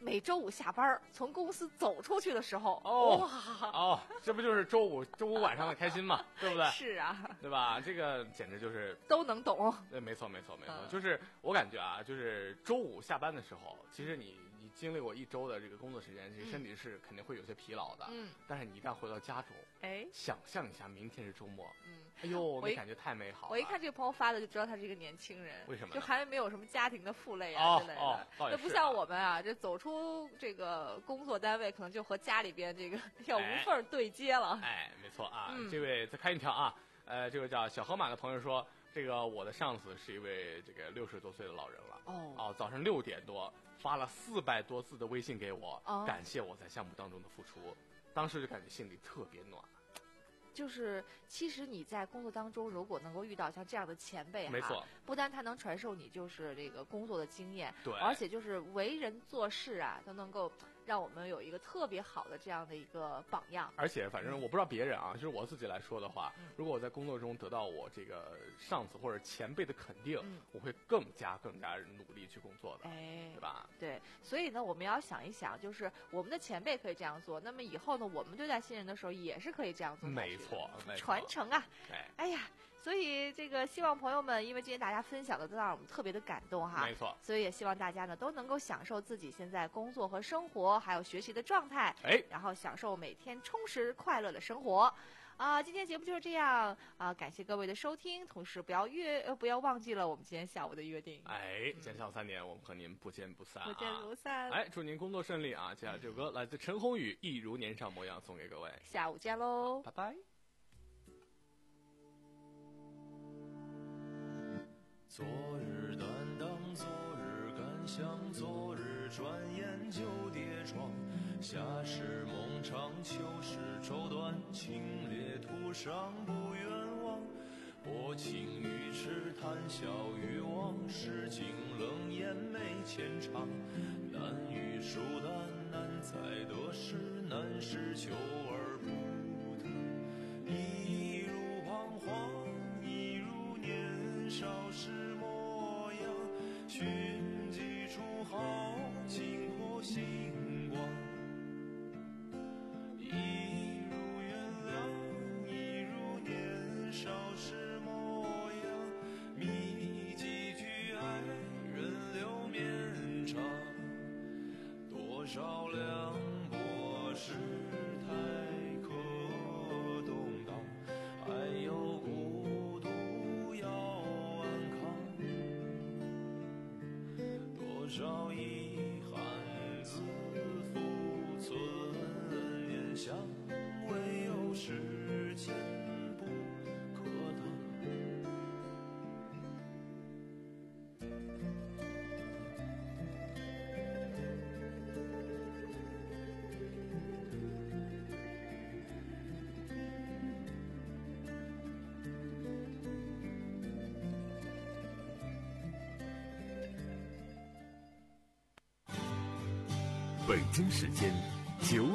每周五下班从公司走出去的时候， 哦哇哦，这不就是周五周五晚上的开心嘛，对不对？ 是啊， 对吧？这个简直就是都能懂。 对，没错没错没错， 嗯、 就是我感觉啊，就是周五下班的时候，其实你你经历过一周的这个工作时间，其实身体是肯定会有些疲劳的。嗯。但是你一旦回到家中， 哎， 想象一下明天是周末， 嗯， 哎呦，那感觉太美好了。 我一看这个朋友发的，就知道他是一个年轻人。 为什么？ 就还没有什么家庭的负累啊之类的。 哦哦， 那不像我们啊，这走出这个工作单位，可能就和家里边这个要无缝对接了。 哎，哎没错啊。 嗯、 这位再看一条啊，呃，这个叫小河马的朋友说，这个我的上司是一位这个六十多岁的老人了。 哦。 哦，早上六点多发了四百多字的微信给我， 哦、 感谢我在项目当中的付出，当时就感觉心里特别暖。 就是，其实你在工作当中，如果能够遇到像这样的前辈哈， 没错， 不单他能传授你就是这个工作的经验， 对， 而且就是为人做事啊，都能够让我们有一个特别好的这样的一个榜样。 而且，反正我不知道别人啊，就是我自己来说的话， 嗯、 如果我在工作中得到我这个上司或者前辈的肯定， 嗯、 我会更加更加努力去工作的， 哎， 对吧？ 对，所以呢，我们要想一想，就是我们的前辈可以这样做，那么以后呢，我们对待新人的时候也是可以这样做。 没错，没错， 传承啊！ 哎， 哎呀，所以这个希望朋友们，因为今天大家分享的都让我们特别的感动哈。 没错。 所以也希望大家呢都能够享受自己现在工作和生活还有学习的状态， 哎， 然后享受每天充实快乐的生活。啊，今天节目就是这样啊！感谢各位的收听，同时不要约呃不要忘记了我们今天下午的约定。 哎，今天下午三点，我们和您不见不散、啊， 不见不散。 哎，祝您工作顺利啊！接下来这首歌来自陈鸿宇，《一如年少模样》，送给各位。 下午见喽， 拜拜。 昨日担当，昨日感想，昨日转眼就跌撞。夏时梦长，秋时绸缎，清冽途上不远望。薄情于痴，谈笑于忘，诗经冷眼没浅尝。难于疏淡，难在得失，难是求而不得。一如彷徨，一如年少时模样。寻几处好，经过星光。一如原谅，一如年少时模样。觅几句爱，人流绵长。多少凉薄世态可动荡，还有孤独要安康。多少遗憾自负存念想，唯有时间不可挡。 北京时间九。